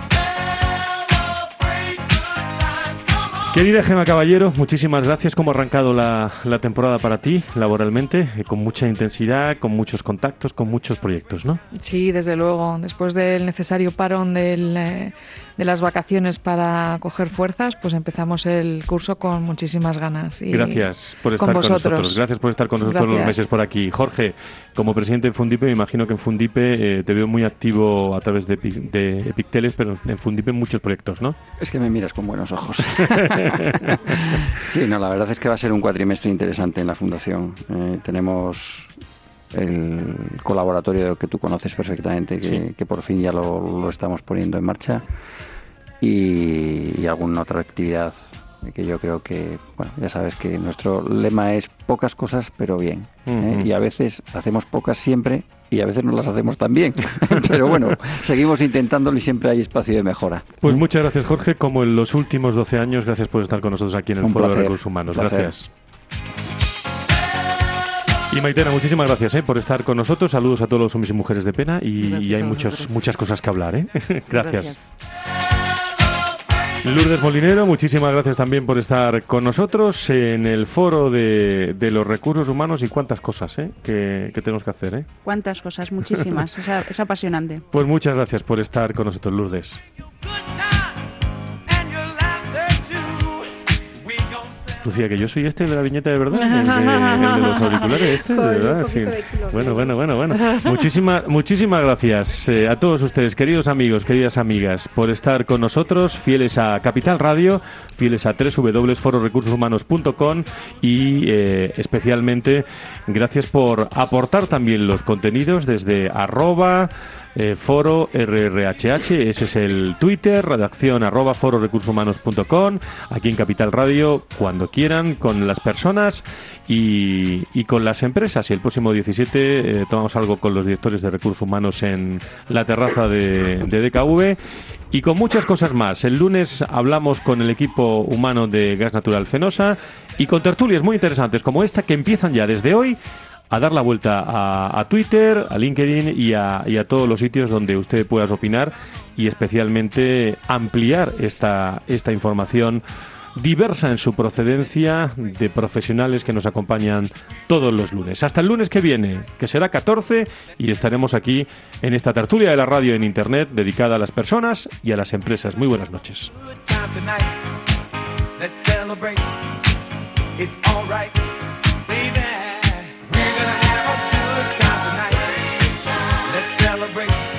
Querida Gemma Caballero, muchísimas gracias. ¿Cómo ha arrancado la, la temporada para ti, laboralmente? Eh, con mucha intensidad, con muchos contactos, con muchos proyectos, ¿no? Sí, desde luego. Después del necesario parón del, eh, de las vacaciones para coger fuerzas, pues empezamos el curso con muchísimas ganas. Y gracias por estar con, con nosotros. Gracias por estar con nosotros gracias. los meses por aquí. Jorge, como presidente de Fundipe, me imagino que en Fundipe eh, te veo muy activo a través de, de Epicteles, pero en Fundipe muchos proyectos, ¿no? Es que me miras con buenos ojos. Sí, no, la verdad es que va a ser un cuatrimestre interesante en la Fundación. Eh, tenemos el colaboratorio que tú conoces perfectamente, que, sí. que por fin ya lo, lo estamos poniendo en marcha, y, y alguna otra actividad que yo creo que, bueno, ya sabes que nuestro lema es pocas cosas pero bien, uh-huh. ¿eh? Y a veces hacemos pocas siempre y a veces no las hacemos tan bien, pero bueno, seguimos intentándolo y siempre hay espacio de mejora. Pues muchas gracias, Jorge, como en los últimos doce años, gracias por estar con nosotros aquí en el Un Foro placer. de Recursos Humanos. Gracias. Y Maitena, muchísimas gracias eh, por estar con nosotros. Saludos a todos los hombres y mujeres de pena y, y hay muchos, muchas cosas que hablar. ¿eh? Gracias. gracias. Lourdes Molinero, muchísimas gracias también por estar con nosotros en el Foro de, de los Recursos Humanos y cuántas cosas ¿eh? que, que tenemos que hacer. ¿eh? Cuántas cosas, muchísimas, es, es apasionante. Pues muchas gracias por estar con nosotros, Lourdes. Lucía, que yo soy este de la viñeta de verdad, el de, el de los auriculares, este, de verdad. Sí. Bueno, bueno, bueno, bueno. Muchísimas, muchísimas gracias eh, a todos ustedes, queridos amigos, queridas amigas, por estar con nosotros, fieles a Capital Radio, fieles a doble u doble u doble u punto foro recursos humanos punto com y eh, especialmente gracias por aportar también los contenidos desde arroba Eh, foro R R H H, ese es el Twitter, redacción arroba foro recursos humanos punto com, aquí en Capital Radio, cuando quieran, con las personas y, y con las empresas. Y el próximo diecisiete eh, tomamos algo con los directores de recursos humanos en la terraza de, de D K V y con muchas cosas más. El lunes hablamos con el equipo humano de Gas Natural Fenosa y con tertulias muy interesantes como esta que empiezan ya desde hoy a dar la vuelta a, a Twitter, a LinkedIn y a, y a todos los sitios donde usted pueda opinar y especialmente ampliar esta, esta información diversa en su procedencia de profesionales que nos acompañan todos los lunes. Hasta el lunes que viene, que será catorce, y estaremos aquí en esta tertulia de la radio en Internet dedicada a las personas y a las empresas. Muy buenas noches. celebrate.